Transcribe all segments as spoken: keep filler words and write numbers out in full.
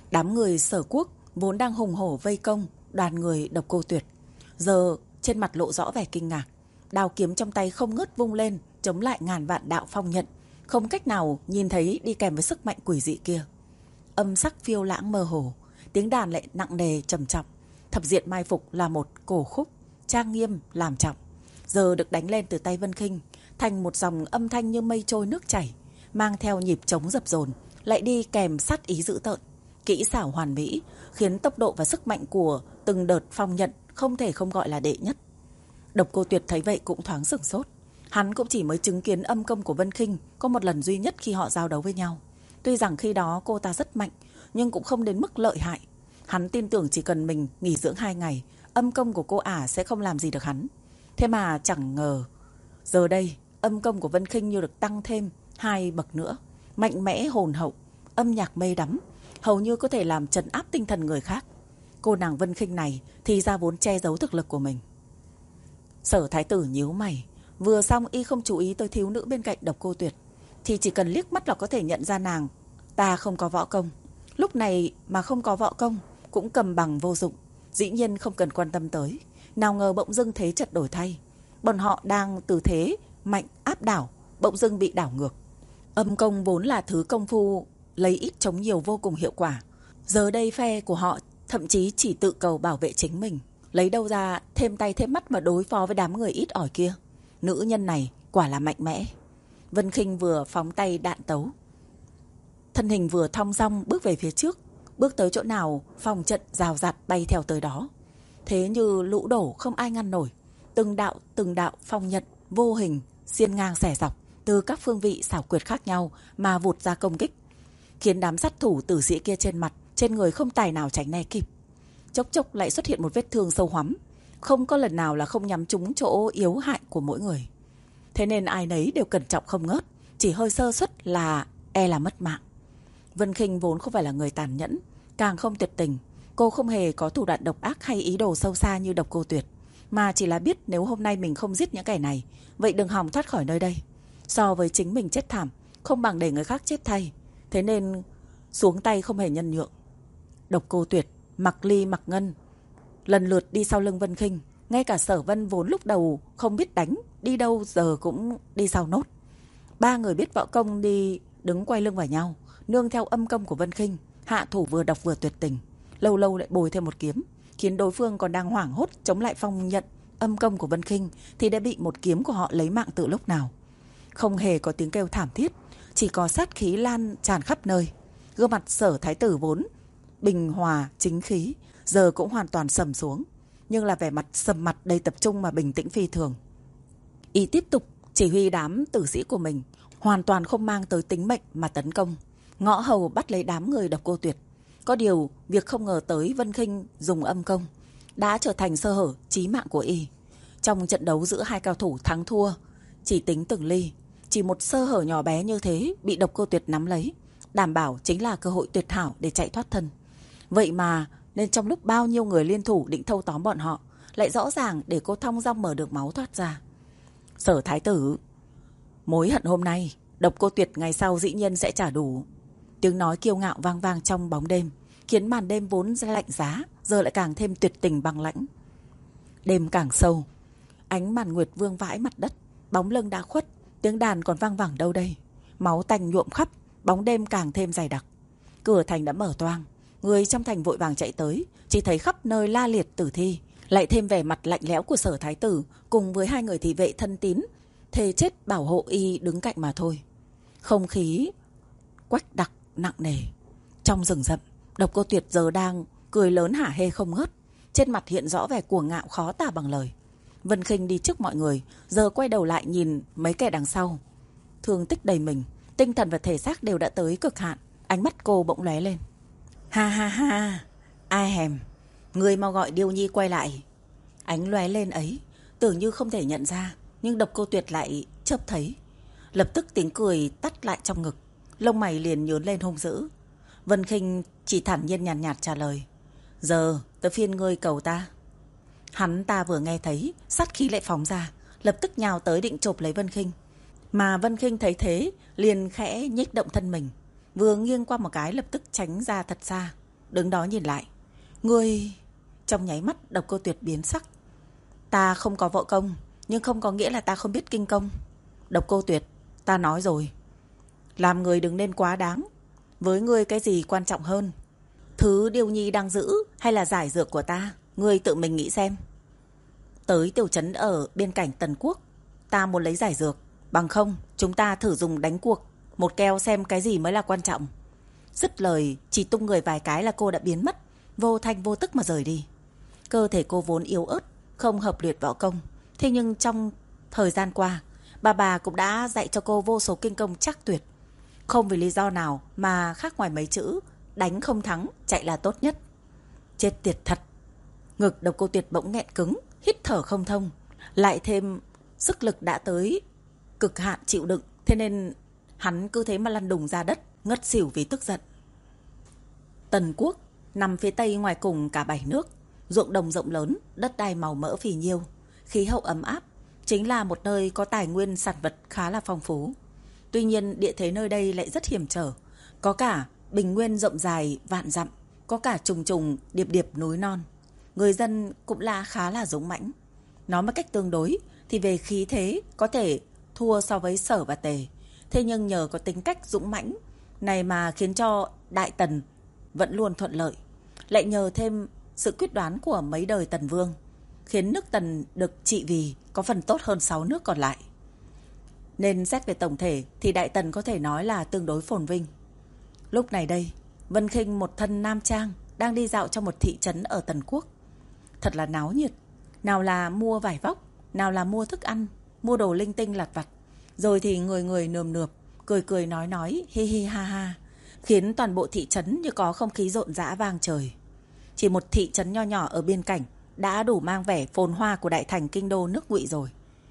Đám người Sở Quốc vốn đang hùng hổ vây công đoàn người Độc Cô Tuyệt, giờ trên mặt lộ rõ vẻ kinh ngạc. Đao kiếm trong tay không ngớt vung lên, chống lại ngàn vạn đạo phong nhận, không cách nào nhìn thấy đi kèm với sức mạnh quỷ dị kia. Âm sắc phiêu lãng mơ hồ, tiếng đàn lại nặng nề trầm trọng. Thập diện mai phục là một cổ khúc trang nghiêm làm trọng, giờ được đánh lên từ tay Vân Khinh thành một dòng âm thanh như mây trôi nước chảy, mang theo nhịp trống dập dồn, lại đi kèm sát ý dữ tợn, kỹ xảo hoàn mỹ, khiến tốc độ và sức mạnh của từng đợt phong nhận không thể không gọi là đệ nhất. Độc Cô Tuyệt thấy vậy cũng thoáng sửng sốt. Hắn cũng chỉ mới chứng kiến âm công của Vân Khinh có một lần duy nhất khi họ giao đấu với nhau. Tuy rằng khi đó cô ta rất mạnh, nhưng cũng không đến mức lợi hại. Hắn tin tưởng chỉ cần mình nghỉ dưỡng hai ngày, âm công của cô ả sẽ không làm gì được hắn. Thế mà chẳng ngờ, giờ đây âm công của Vân Khinh như được tăng thêm hai bậc nữa, mạnh mẽ hồn hậu, âm nhạc mê đắm, hầu như có thể làm trấn áp tinh thần người khác. Cô nàng Vân Khinh này thì ra vốn che giấu thực lực của mình. Sở Thái Tử nhíu mày, vừa xong y không chú ý tới thiếu nữ bên cạnh Độc Cô Tuyệt, thì chỉ cần liếc mắt là có thể nhận ra nàng ta không có võ công. Lúc này mà không có võ công cũng cầm bằng vô dụng, dĩ nhiên không cần quan tâm tới. Nào ngờ bỗng dưng thế trận đổi thay, bọn họ đang từ thế mạnh áp đảo, bỗng dưng bị đảo ngược. Âm công vốn là thứ công phu lấy ít chống nhiều vô cùng hiệu quả, giờ đây phe của họ thậm chí chỉ tự cầu bảo vệ chính mình, lấy đâu ra thêm tay thêm mắt mà đối phó với đám người ít ỏi kia. Nữ nhân này quả là mạnh mẽ. Vân Khinh vừa phóng tay đạn tấu, thân hình vừa thong dong bước về phía trước, bước tới chỗ nào phòng trận rào rạt bay theo tới đó. Thế như lũ đổ không ai ngăn nổi, từng đạo từng đạo phong nhận vô hình xiên ngang xẻ dọc từ các phương vị xảo quyệt khác nhau mà vụt ra công kích, khiến đám sát thủ tử sĩ kia trên mặt trên người không tài nào tránh né kịp. Chốc chốc lại xuất hiện một vết thương sâu hoắm, không có lần nào là không nhắm trúng chỗ yếu hại của mỗi người. Thế nên ai nấy đều cẩn trọng không ngớt, chỉ hơi sơ suất là e là mất mạng. Vân Khinh vốn không phải là người tàn nhẫn, càng không tuyệt tình. Cô không hề có thủ đoạn độc ác hay ý đồ sâu xa như Độc Cô Tuyệt, mà chỉ là biết nếu hôm nay mình không giết những kẻ này, vậy đừng hòng thoát khỏi nơi đây. So với chính mình chết thảm, không bằng để người khác chết thay. Thế nên xuống tay không hề nhân nhượng. Độc Cô Tuyệt, Mặc Ly, Mặc Ngân lần lượt đi sau lưng Vân Khinh. Ngay cả Sở Vân vốn lúc đầu không biết đánh, đi đâu giờ cũng đi sau nốt. Ba người biết võ công đi đứng quay lưng vào nhau, nương theo âm công của Vân Khinh, hạ thủ vừa độc vừa tuyệt tình, lâu lâu lại bồi thêm một kiếm, khiến đối phương còn đang hoảng hốt chống lại phong nhận âm công của Vân Khinh thì đã bị một kiếm của họ lấy mạng từ lúc nào. Không hề có tiếng kêu thảm thiết, chỉ có sát khí lan tràn khắp nơi. Gương mặt Sở Thái Tử vốn bình hòa chính khí giờ cũng hoàn toàn sầm xuống, nhưng là vẻ mặt sầm mặt đầy tập trung mà bình tĩnh phi thường. Y tiếp tục chỉ huy đám tử sĩ của mình, hoàn toàn không mang tới tính mệnh mà tấn công, ngõ hầu bắt lấy đám người Độc Cô Tuyệt. Có điều việc không ngờ tới Vân Khinh dùng âm công đã trở thành sơ hở chí mạng của y. Trong trận đấu giữa hai cao thủ thắng thua chỉ tính từng ly, chỉ một sơ hở nhỏ bé như thế bị Độc Cô Tuyệt nắm lấy, đảm bảo chính là cơ hội tuyệt hảo để chạy thoát thân. Vậy mà nên trong lúc bao nhiêu người liên thủ định thâu tóm bọn họ, lại rõ ràng để cô thong dong mở được máu thoát ra. Sở Thái Tử, mối hận hôm nay Độc Cô Tuyệt ngày sau dĩ nhiên sẽ trả đủ. Tiếng nói kiêu ngạo vang vang trong bóng đêm, khiến màn đêm vốn lạnh giá giờ lại càng thêm tuyệt tình băng lãnh. Đêm càng sâu, ánh màn nguyệt vương vãi mặt đất, bóng lưng đã khuất, tiếng đàn còn vang vẳng đâu đây. Máu tanh nhuộm khắp, bóng đêm càng thêm dày đặc. Cửa thành đã mở toang, người trong thành vội vàng chạy tới, chỉ thấy khắp nơi la liệt tử thi, lại thêm vẻ mặt lạnh lẽo của Sở Thái Tử cùng với hai người thị vệ thân tín thề chết bảo hộ y đứng cạnh mà thôi. Không khí quách đặc nặng nề. Trong rừng rậm, Độc Cô Tuyệt giờ đang cười lớn hả hê không ngớt, trên mặt hiện rõ vẻ cuồng ngạo khó tả bằng lời. Vân Khinh đi trước mọi người, giờ quay đầu lại nhìn mấy kẻ đằng sau, thương tích đầy mình, tinh thần và thể xác đều đã tới cực hạn. Ánh mắt cô bỗng lóe lên. Ha ha ha, ai hèm, người mau gọi Điêu Nhi quay lại. Ánh lóe lên ấy tưởng như không thể nhận ra, nhưng Độc Cô Tuyệt lại chớp thấy. Lập tức tiếng cười tắt lại trong ngực, lông mày liền nhướng lên hung dữ. Vân Khinh chỉ thản nhiên nhàn nhạt, nhạt trả lời. Giờ tới phiên ngươi cầu ta. Hắn ta vừa nghe thấy, sát khí lại phóng ra, lập tức nhào tới định chộp lấy Vân Khinh. Mà Vân Khinh thấy thế, liền khẽ nhích động thân mình, vừa nghiêng qua một cái lập tức tránh ra thật xa. đứng đó nhìn lại. Ngươi... Trong nháy mắt Độc Cô Tuyệt biến sắc. Ta không có võ công, nhưng không có nghĩa là ta không biết kinh công. Độc Cô Tuyệt, ta nói rồi, làm người đừng nên quá đáng. Với ngươi cái gì quan trọng hơn, thứ Điêu Nhi đang giữ hay là giải dược của ta? Ngươi tự mình nghĩ xem. Tới tiểu trấn ở biên cảnh Tần Quốc, ta muốn lấy giải dược. Bằng không chúng ta thử dùng đánh cuộc một keo xem cái gì mới là quan trọng. Dứt lời, chỉ tung người vài cái là cô đã biến mất, vô thanh vô tức mà rời đi. Cơ thể cô vốn yếu ớt, không hợp luyện võ công. Thế nhưng trong thời gian qua, bà bà cũng đã dạy cho cô vô số kinh công chắc tuyệt. Không vì lý do nào mà khác ngoài mấy chữ đánh không thắng, chạy là tốt nhất. Chết tiệt thật. Ngực Độc Cô Tuyệt bỗng nghẹn cứng, hít thở không thông. Lại thêm sức lực đã tới cực hạn chịu đựng, thế nên hắn cứ thế mà lăn đùng ra đất, ngất xỉu vì tức giận. Tần Quốc nằm phía tây ngoài cùng cả bảy nước, ruộng đồng rộng lớn, đất đai màu mỡ phì nhiêu, khí hậu ấm áp, chính là một nơi có tài nguyên sản vật khá là phong phú. Tuy nhiên địa thế nơi đây lại rất hiểm trở, có cả bình nguyên rộng dài vạn dặm, có cả trùng trùng điệp điệp núi non. Người dân cũng là khá là dũng mãnh. Nói một cách tương đối thì về khí thế có thể thua so với Sở và Tề. Thế nhưng nhờ có tính cách dũng mãnh này mà khiến cho Đại Tần vẫn luôn thuận lợi. Lại nhờ thêm sự quyết đoán của mấy đời Tần Vương, khiến nước Tần được trị vì có phần tốt hơn sáu nước còn lại. Nên xét về tổng thể thì Đại Tần có thể nói là tương đối phồn vinh. Lúc này đây, Vân Khinh một thân nam trang đang đi dạo trong một thị trấn ở Tần Quốc. Thật là náo nhiệt. Nào là mua vải vóc, nào là mua thức ăn, mua đồ linh tinh lặt vặt. Rồi thì người người nườm nượp, cười cười nói nói, hi hi ha ha, khiến toàn bộ thị trấn như có không khí rộn rã vang trời. Chỉ một thị trấn nho nhỏ ở biên cảnh đã đủ mang vẻ phồn hoa của đại thành kinh đô nước Ngụy rồi.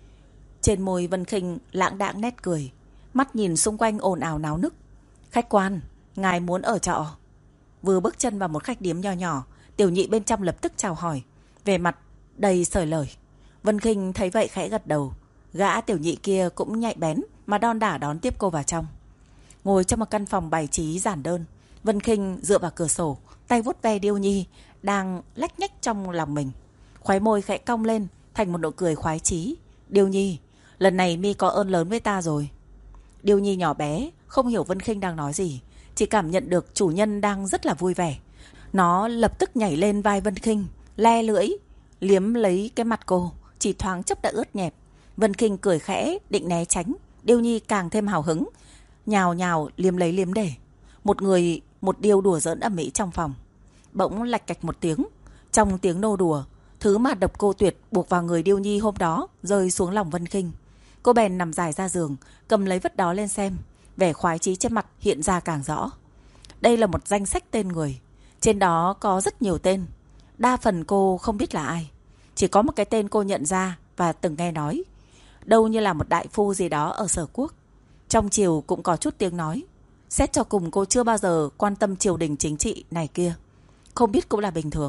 Trên môi Vân Khinh lãng đãng nét cười, mắt nhìn xung quanh ồn ào náo nức. Khách quan, ngài muốn ở trọ? Vừa bước chân vào một khách điếm nho nhỏ, tiểu nhị bên trong lập tức chào hỏi, về mặt đầy sởi lời. Vân Khinh thấy vậy khẽ gật đầu. Gã tiểu nhị kia cũng nhạy bén mà đon đả đón tiếp cô vào trong. Ngồi trong một căn phòng bày trí giản đơn, Vân Khinh dựa vào cửa sổ, tay vuốt ve Điêu Nhi đang lách nhách trong lòng mình. Khóe môi khẽ cong lên thành một nụ cười khoái chí. Điêu Nhi, lần này mi có ơn lớn với ta rồi. Điêu Nhi nhỏ bé không hiểu Vân Khinh đang nói gì, chỉ cảm nhận được chủ nhân đang rất là vui vẻ. Nó lập tức nhảy lên vai Vân Khinh, le lưỡi liếm lấy cái mặt cô, chỉ thoáng chốc đã ướt nhẹp. Vân Khinh cười khẽ định né tránh, Điêu Nhi càng thêm hào hứng, nhào nhào liếm lấy liếm để. Một người một điêu đùa giỡn ầm ĩ trong phòng. Bỗng lạch cạch một tiếng, trong tiếng nô đùa, thứ mà Độc Cô Tuyệt buộc vào người Điêu Nhi hôm đó rơi xuống lòng Vân Khinh. Cô bèn nằm dài ra giường, cầm lấy vật đó lên xem, vẻ khoái chí trên mặt hiện ra càng rõ. Đây là một danh sách tên người, trên đó có rất nhiều tên, đa phần cô không biết là ai. Chỉ có một cái tên cô nhận ra và từng nghe nói, đâu như là một đại phu gì đó ở Sở Quốc. Trong triều cũng có chút tiếng nói. Xét cho cùng cô chưa bao giờ quan tâm triều đình chính trị này kia, không biết cũng là bình thường.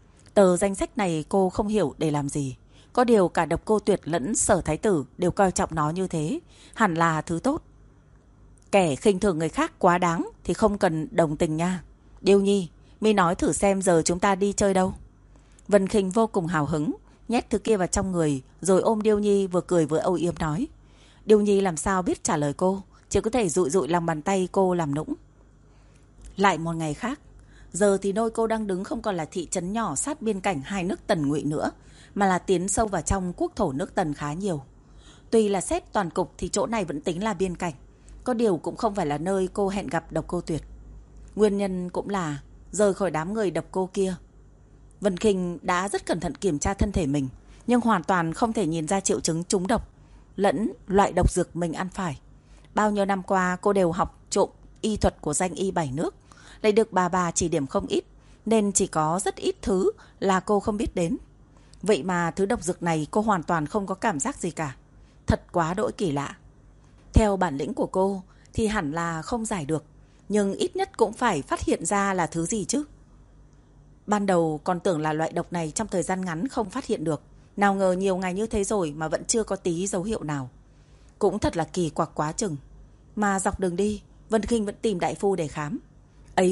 Tờ danh sách này cô không hiểu để làm gì. Có điều cả Độc Cô Tuyệt lẫn Sở Thái Tử đều coi trọng nó như thế, hẳn là thứ tốt. Kẻ khinh thường người khác quá đáng thì không cần đồng tình nha. Điêu Nhi, mi nói thử xem giờ chúng ta đi chơi đâu. Vân Khinh vô cùng hào hứng, nhét thứ kia vào trong người, rồi ôm Điêu Nhi vừa cười vừa âu yếm nói. Điêu Nhi làm sao biết trả lời cô, chỉ có thể dụi dụi lòng bàn tay cô làm nũng. Lại một ngày khác, giờ thì nơi cô đang đứng không còn là thị trấn nhỏ sát biên cảnh hai nước Tần Ngụy nữa, mà là tiến sâu vào trong quốc thổ nước Tần khá nhiều. Tuy là xét toàn cục thì chỗ này vẫn tính là biên cảnh, có điều cũng không phải là nơi cô hẹn gặp Độc Cô Tuyệt. Nguyên nhân cũng là rời khỏi đám người độc cô kia. Vân Khinh đã rất cẩn thận kiểm tra thân thể mình, nhưng hoàn toàn không thể nhìn ra triệu chứng trúng độc lẫn loại độc dược mình ăn phải. Bao nhiêu năm qua cô đều học trộm y thuật của danh y bảy nước, lại được bà bà chỉ điểm không ít, nên chỉ có rất ít thứ là cô không biết đến. Vậy mà thứ độc dược này cô hoàn toàn không có cảm giác gì cả. Thật quá đỗi kỳ lạ. Theo bản lĩnh của cô thì hẳn là không giải được, nhưng ít nhất cũng phải phát hiện ra là thứ gì chứ. Ban đầu còn tưởng là loại độc này trong thời gian ngắn không phát hiện được, nào ngờ nhiều ngày như thế rồi mà vẫn chưa có tí dấu hiệu nào. Cũng thật là kỳ quặc quá chừng. Mà dọc đường đi, Vân Khinh vẫn tìm đại phu để khám. Ấy vậy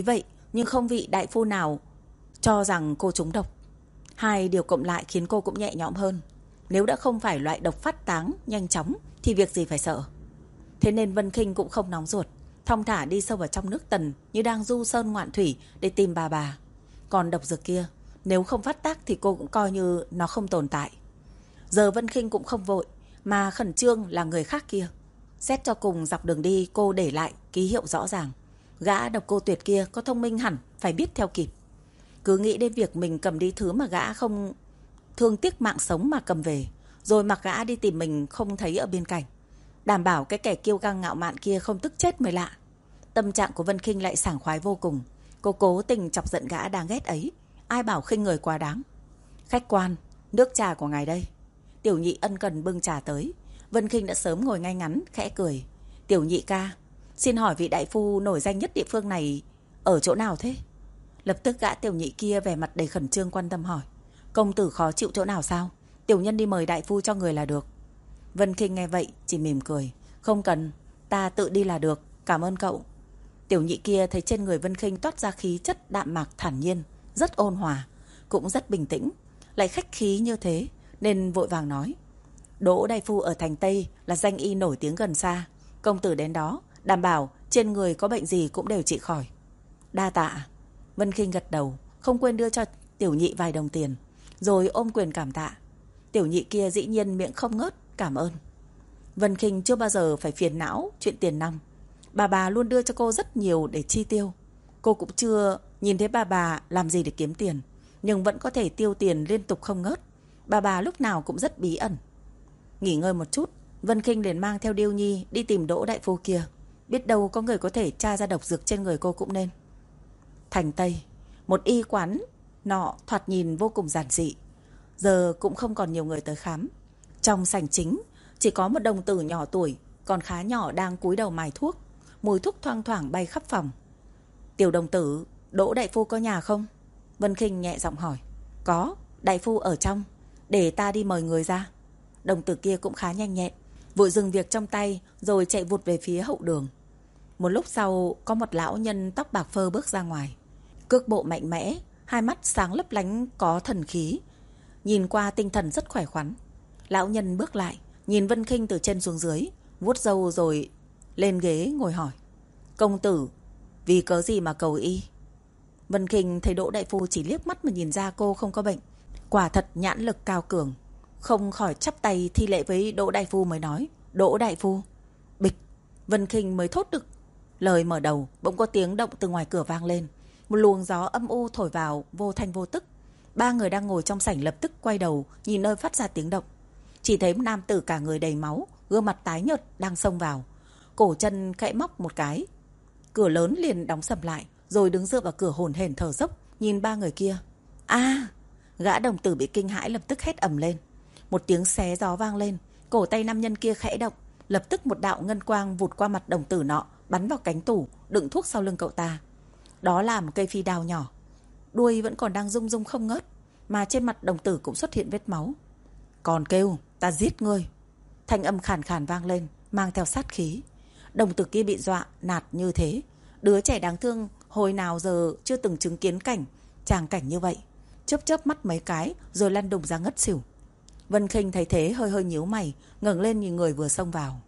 nhưng không vị đại phu nào cho rằng cô trúng độc. Hai điều cộng lại khiến cô cũng nhẹ nhõm hơn. Nếu đã không phải loại độc phát tán nhanh chóng thì việc gì phải sợ. Thế nên Vân Khinh cũng không nóng ruột, thong thả đi sâu vào trong nước Tần như đang du sơn ngoạn thủy để tìm bà bà. Còn độc dược kia, nếu không phát tác thì cô cũng coi như nó không tồn tại. Giờ Vân Khinh cũng không vội, mà khẩn trương là người khác kia. Xét cho cùng dọc đường đi cô để lại ký hiệu rõ ràng. Gã độc cô tuyệt kia có thông minh hẳn phải biết theo kịp. Cứ nghĩ đến việc mình cầm đi thứ mà gã không thương tiếc mạng sống mà cầm về, rồi mặc gã đi tìm mình không thấy ở bên cạnh. Đảm bảo cái kẻ kiêu căng ngạo mạn kia không tức chết mới lạ. Tâm trạng của Vân Khinh lại sảng khoái vô cùng. Cô cố tình chọc giận gã đáng ghét ấy. Ai bảo khinh người quá đáng. Khách quan, nước trà của ngài đây. Tiểu nhị ân cần bưng trà tới. Vân Khinh đã sớm ngồi ngay ngắn, khẽ cười. Tiểu nhị ca, xin hỏi vị đại phu nổi danh nhất địa phương này ở chỗ nào thế? Lập tức gã tiểu nhị kia vẻ mặt đầy khẩn trương quan tâm hỏi. Công tử khó chịu chỗ nào sao? Tiểu nhân đi mời đại phu cho người là được. Vân Khinh nghe vậy chỉ mỉm cười. Không cần, ta tự đi là được, cảm ơn cậu. Tiểu nhị kia thấy trên người Vân Khinh toát ra khí chất đạm mạc thản nhiên, rất ôn hòa, cũng rất bình tĩnh. Lại khách khí như thế nên vội vàng nói. Đỗ đại phu ở thành Tây là danh y nổi tiếng gần xa. Công tử đến đó, đảm bảo trên người có bệnh gì cũng đều trị khỏi. Đa tạ. Vân Khinh gật đầu, không quên đưa cho tiểu nhị vài đồng tiền, rồi ôm quyền cảm tạ. Tiểu nhị kia dĩ nhiên miệng không ngớt cảm ơn. Vân Khinh chưa bao giờ phải phiền não chuyện tiền nong. Bà bà luôn đưa cho cô rất nhiều để chi tiêu. Cô cũng chưa nhìn thấy bà bà làm gì để kiếm tiền, nhưng vẫn có thể tiêu tiền liên tục không ngớt. Bà bà lúc nào cũng rất bí ẩn. Nghỉ ngơi một chút, Vân Khinh liền mang theo Điêu Nhi đi tìm Đỗ đại phu kia. Biết đâu có người có thể tra ra độc dược trên người cô cũng nên. Thành Tây, một y quán nọ thoạt nhìn vô cùng giản dị. Giờ cũng không còn nhiều người tới khám. Trong sảnh chính chỉ có một đồng tử nhỏ tuổi, còn khá nhỏ đang cúi đầu mài thuốc. Mùi thuốc thoang thoảng bay khắp phòng. Tiểu đồng tử, Đỗ đại phu có nhà không? Vân Khinh nhẹ giọng hỏi. Có, đại phu ở trong, để ta đi mời người ra. Đồng tử kia cũng khá nhanh nhẹn, vội dừng việc trong tay rồi chạy vụt về phía hậu đường. Một lúc sau có một lão nhân tóc bạc phơ bước ra ngoài. Cước bộ mạnh mẽ, hai mắt sáng lấp lánh có thần khí, nhìn qua tinh thần rất khỏe khoắn. Lão nhân bước lại, nhìn Vân Khinh từ trên xuống dưới, vuốt râu rồi lên ghế ngồi hỏi. Công tử, vì cớ gì mà cầu y? Vân Khinh thấy Đỗ đại phu chỉ liếc mắt mà nhìn ra cô không có bệnh. Quả thật nhãn lực cao cường, không khỏi chắp tay thi lễ với Đỗ đại phu mới nói. Đỗ đại phu. Bịch, Vân Khinh mới thốt được lời mở đầu, bỗng có tiếng động từ ngoài cửa vang lên. Một luồng gió âm u thổi vào vô thanh vô tức. Ba người đang ngồi trong sảnh lập tức quay đầu nhìn nơi phát ra tiếng động. Chỉ thấy một nam tử cả người đầy máu, gương mặt tái nhợt đang xông vào. Cổ chân khẽ móc một cái, cửa lớn liền đóng sầm lại, rồi đứng dựa vào cửa hổn hển thở dốc nhìn ba người kia. A! Gã đồng tử bị kinh hãi lập tức hét ầm lên. Một tiếng xé gió vang lên, cổ tay nam nhân kia khẽ động, lập tức một đạo ngân quang vụt qua mặt đồng tử nọ, bắn vào cánh tủ đựng thuốc sau lưng cậu ta. Đó là một cây phi đao nhỏ, đuôi vẫn còn đang rung rung không ngớt, mà trên mặt đồng tử cũng xuất hiện vết máu. Còn kêu, ta giết ngươi. Thanh âm khàn khàn vang lên, mang theo sát khí. Đồng tử kia bị dọa nạt như thế. Đứa trẻ đáng thương hồi nào giờ chưa từng chứng kiến cảnh tràng cảnh như vậy, chớp chớp mắt mấy cái rồi lăn đùng ra ngất xỉu. Vân Khinh thấy thế hơi hơi nhíu mày, ngẩng lên nhìn người vừa xông vào.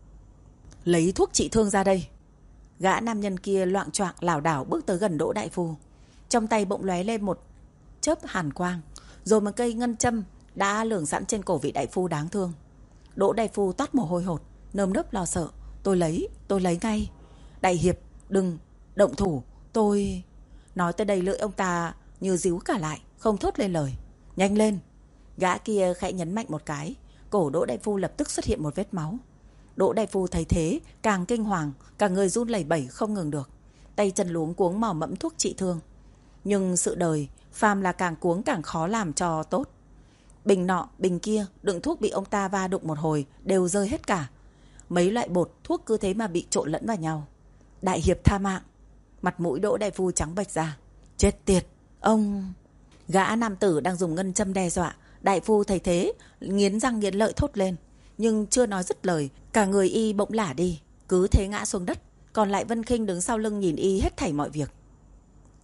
Lấy thuốc trị thương ra đây. Gã nam nhân kia loạng choạng lảo đảo bước tới gần Đỗ đại phu. Trong tay bỗng lóe lên một chớp hàn quang, rồi một cây ngân châm đã lưởng sẵn trên cổ vị đại phu đáng thương. Đỗ đại phu toát mồ hôi hột, nơm nớp lo sợ. Tôi lấy, tôi lấy ngay. Đại hiệp, đừng động thủ, tôi... Nói tới đây lưỡi ông ta như díu cả lại, không thốt lên lời. Nhanh lên. Gã kia khẽ nhấn mạnh một cái, cổ Đỗ đại phu lập tức xuất hiện một vết máu. Đỗ đại phu thấy thế càng kinh hoàng, cả người run lẩy bẩy không ngừng được, tay chân luống cuống mò mẫm thuốc trị thương. Nhưng sự đời phàm là càng cuống càng khó làm cho tốt. Bình nọ bình kia đựng thuốc bị ông ta va đụng một hồi đều rơi hết cả. Mấy loại bột thuốc cứ thế mà bị trộn lẫn vào nhau. Đại hiệp tha mạng. Mặt mũi Đỗ đại phu trắng bệch ra. Chết tiệt, ông... Gã nam tử đang dùng ngân châm đe dọa. Đại phu thấy thế nghiến răng nghiến lợi thốt lên, nhưng chưa nói dứt lời, cả người y bỗng lả đi, cứ thế ngã xuống đất. Còn lại Vân Khinh đứng sau lưng nhìn y hết thảy mọi việc.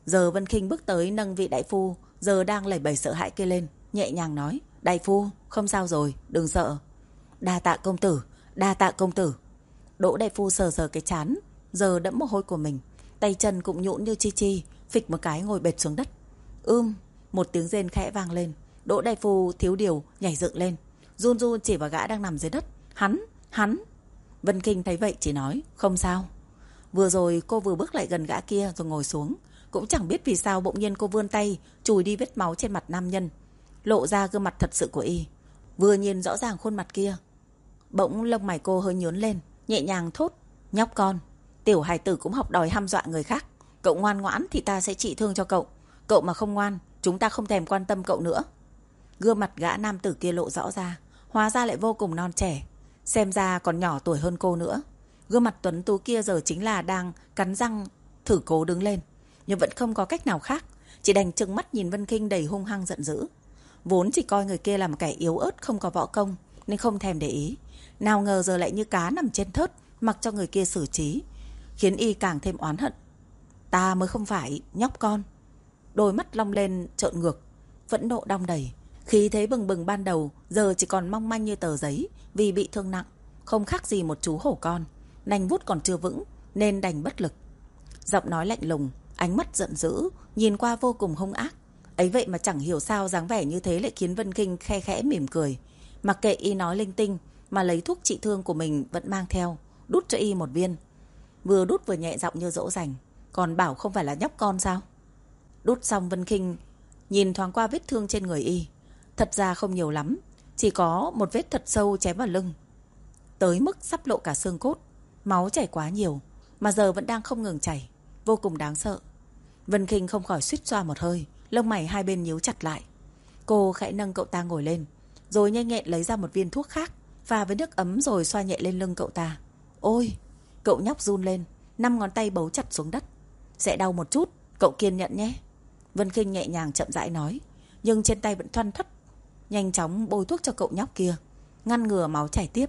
Giờ Vân Khinh bước tới nâng vị đại phu giờ đang lẩy bẩy sợ hãi kia lên, nhẹ nhàng nói: Đại phu, không sao rồi, đừng sợ. Đa tạ công tử, đa tạ công tử. Đỗ đại phu sờ sờ cái trán giờ đẫm mồ hôi của mình, tay chân cũng nhũn như chi chi, phịch một cái ngồi bệt xuống đất. Ưm, một tiếng rên khẽ vang lên. Đỗ đại phu thiếu điều nhảy dựng lên, run run chỉ vào gã đang nằm dưới đất. Hắn, hắn. Vân Khinh thấy vậy chỉ nói: Không sao. Vừa rồi cô vừa bước lại gần gã kia rồi ngồi xuống, cũng chẳng biết vì sao bỗng nhiên cô vươn tay chùi đi vết máu trên mặt nam nhân, lộ ra gương mặt thật sự của y. Vừa nhìn rõ ràng khuôn mặt kia, bỗng lông mày cô hơi nhướng lên, nhẹ nhàng thốt: Nhóc con, tiểu hài tử cũng học đòi hăm dọa người khác. Cậu ngoan ngoãn thì ta sẽ trị thương cho cậu, cậu mà không ngoan, chúng ta không thèm quan tâm cậu nữa. Gương mặt gã nam tử kia lộ rõ ra, hóa ra lại vô cùng non trẻ, xem ra còn nhỏ tuổi hơn cô nữa. Gương mặt tuấn tú kia giờ chính là đang cắn răng thử cố đứng lên, nhưng vẫn không có cách nào khác, chỉ đành trừng mắt nhìn Vân Khinh đầy hung hăng giận dữ. Vốn chỉ coi người kia là một kẻ yếu ớt không có võ công nên không thèm để ý, nào ngờ giờ lại như cá nằm trên thớt, mặc cho người kia xử trí, khiến y càng thêm oán hận. Ta mới không phải nhóc con. Đôi mắt long lên trợn ngược, phẫn nộ đong đầy, khí thế bừng bừng ban đầu giờ chỉ còn mong manh như tờ giấy, vì bị thương nặng, không khác gì một chú hổ con, nanh vuốt còn chưa vững nên đành bất lực. Giọng nói lạnh lùng, ánh mắt giận dữ, nhìn qua vô cùng hung ác. Ấy vậy mà chẳng hiểu sao dáng vẻ như thế lại khiến Vân Khinh khe khẽ mỉm cười, mặc kệ y nói linh tinh mà lấy thuốc trị thương của mình vẫn mang theo, đút cho y một viên. Vừa đút vừa nhẹ giọng như dỗ dành: Còn bảo không phải là nhóc con sao? Đút xong Vân Khinh nhìn thoáng qua vết thương trên người y, thật ra không nhiều lắm, chỉ có một vết thật sâu chém vào lưng, tới mức sắp lộ cả xương cốt. Máu chảy quá nhiều mà giờ vẫn đang không ngừng chảy, vô cùng đáng sợ. Vân Khinh không khỏi suýt xoa một hơi, lông mày hai bên nhíu chặt lại. Cô khẽ nâng cậu ta ngồi lên, rồi nhanh nhẹn lấy ra một viên thuốc khác, pha với nước ấm rồi xoa nhẹ lên lưng cậu ta. Ôi! Cậu nhóc run lên, năm ngón tay bấu chặt xuống đất. Sẽ đau một chút, cậu kiên nhẫn nhé. Vân Khinh nhẹ nhàng chậm rãi nói, nhưng trên tay vẫn thoăn thoắt nhanh chóng bôi thuốc cho cậu nhóc kia, ngăn ngừa máu chảy tiếp.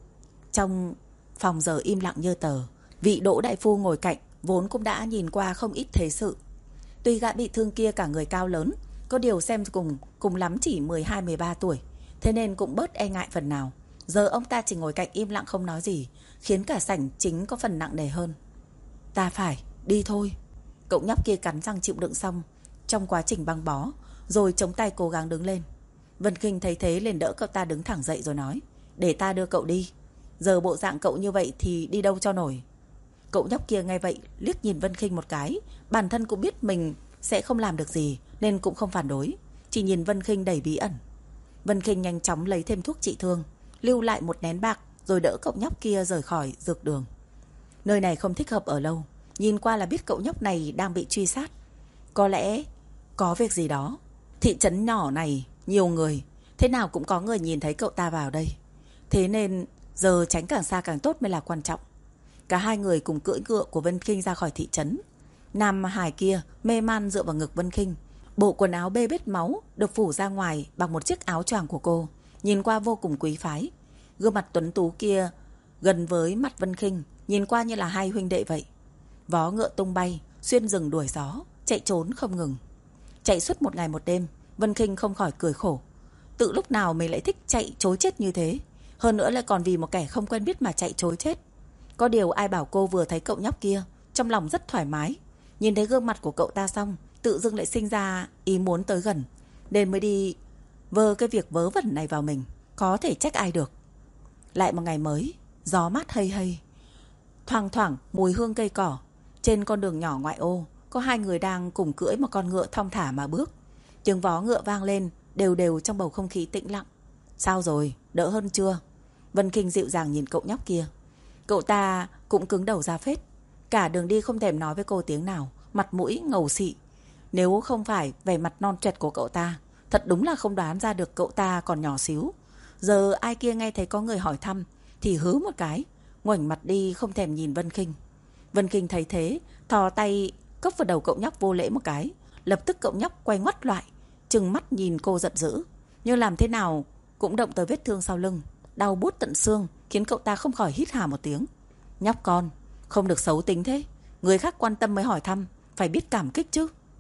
Trong phòng giờ im lặng như tờ. Vị Đỗ đại phu ngồi cạnh vốn cũng đã nhìn qua không ít thế sự. Tuy gã bị thương kia cả người cao lớn, có điều xem cùng cùng lắm chỉ mười hai mười ba tuổi, thế nên cũng bớt e ngại phần nào. Giờ ông ta chỉ ngồi cạnh im lặng không nói gì, khiến cả sảnh chính có phần nặng nề hơn. Ta phải đi thôi. Cậu nhóc kia cắn răng chịu đựng xong trong quá trình băng bó, rồi chống tay cố gắng đứng lên. Vân Khinh thấy thế liền đỡ cậu ta đứng thẳng dậy rồi nói: Để ta đưa cậu đi. Giờ bộ dạng cậu như vậy thì đi đâu cho nổi. Cậu nhóc kia nghe vậy liếc nhìn Vân Khinh một cái, bản thân cũng biết mình sẽ không làm được gì nên cũng không phản đối, chỉ nhìn Vân Khinh đầy bí ẩn. Vân Khinh nhanh chóng lấy thêm thuốc trị thương, lưu lại một nén bạc rồi đỡ cậu nhóc kia rời khỏi dược đường. Nơi này không thích hợp ở lâu, nhìn qua là biết cậu nhóc này đang bị truy sát. Có lẽ có việc gì đó. Thị trấn nhỏ này nhiều người, thế nào cũng có người nhìn thấy cậu ta vào đây, thế nên giờ tránh càng xa càng tốt mới là quan trọng. Cả hai người cùng cưỡi ngựa của Vân Khinh ra khỏi thị trấn. Nam Hải kia mê man dựa vào ngực Vân Khinh, bộ quần áo bê bết máu được phủ ra ngoài bằng một chiếc áo choàng của cô, nhìn qua vô cùng quý phái. Gương mặt tuấn tú kia gần với mặt Vân Khinh, nhìn qua như là hai huynh đệ vậy. Vó ngựa tung bay, xuyên rừng đuổi gió, chạy trốn không ngừng. Chạy suốt một ngày một đêm, Vân Khinh không khỏi cười khổ. Tự lúc nào mình lại thích chạy trối chết như thế, hơn nữa lại còn vì một kẻ không quen biết mà chạy trối chết. Có điều ai bảo cô vừa thấy cậu nhóc kia, trong lòng rất thoải mái, nhìn thấy gương mặt của cậu ta xong, tự dưng lại sinh ra ý muốn tới gần, nên mới đi vơ cái việc vớ vẩn này vào mình. Có thể trách ai được. Lại một ngày mới, gió mát hây hây, thoang thoảng mùi hương cây cỏ. Trên con đường nhỏ ngoại ô, có hai người đang cùng cưỡi một con ngựa thong thả mà bước. Tiếng vó ngựa vang lên đều đều trong bầu không khí tĩnh lặng. Sao rồi, đỡ hơn chưa? Vân Khinh dịu dàng nhìn cậu nhóc kia. Cậu ta cũng cứng đầu ra phết, cả đường đi không thèm nói với cô tiếng nào, mặt mũi ngầu xị. Nếu không phải vẻ mặt non trẻ của cậu ta, thật đúng là không đoán ra được cậu ta còn nhỏ xíu. Giờ ai kia nghe thấy có người hỏi thăm thì hứ một cái, ngoảnh mặt đi không thèm nhìn Vân Khinh. Vân Khinh thấy thế, thò tay cốc vào đầu cậu nhóc vô lễ một cái. Lập tức cậu nhóc quay ngoắt lại, trừng mắt nhìn cô giận dữ, nhưng làm thế nào cũng động tới vết thương sau lưng, đau buốt tận xương, khiến cậu ta không khỏi hít hà một tiếng. Nhóc con, không được xấu tính thế, người khác quan tâm mới hỏi thăm, phải biết cảm kích chứ.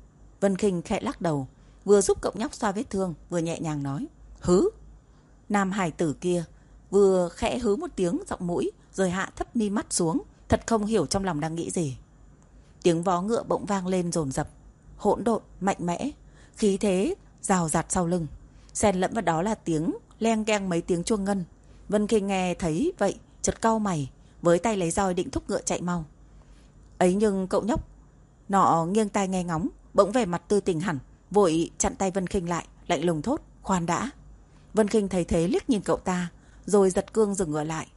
Vân Khinh khẽ lắc đầu, vừa giúp cậu nhóc xoa vết thương, vừa nhẹ nhàng nói: Hứ. Nam hài tử kia vừa khẽ hứ một tiếng giọng mũi, rồi hạ thấp mi mắt xuống, thật không hiểu trong lòng đang nghĩ gì. Tiếng vó ngựa bỗng vang lên dồn dập, hỗn độn, mạnh mẽ, khí thế rào rạt sau lưng. Xen lẫn vào đó là tiếng leng keng mấy tiếng chuông ngân. Vân Khinh nghe thấy vậy, chợt cau mày, với tay lấy roi định thúc ngựa chạy mau. Ấy nhưng cậu nhóc nọ nghiêng tai nghe ngóng, bỗng vẻ mặt tươi tỉnh hẳn, vội chặn tay Vân Khinh lại, lạnh lùng thốt: Khoan đã. Vân Khinh thấy thế liếc nhìn cậu ta, rồi giật cương dừng ngựa lại.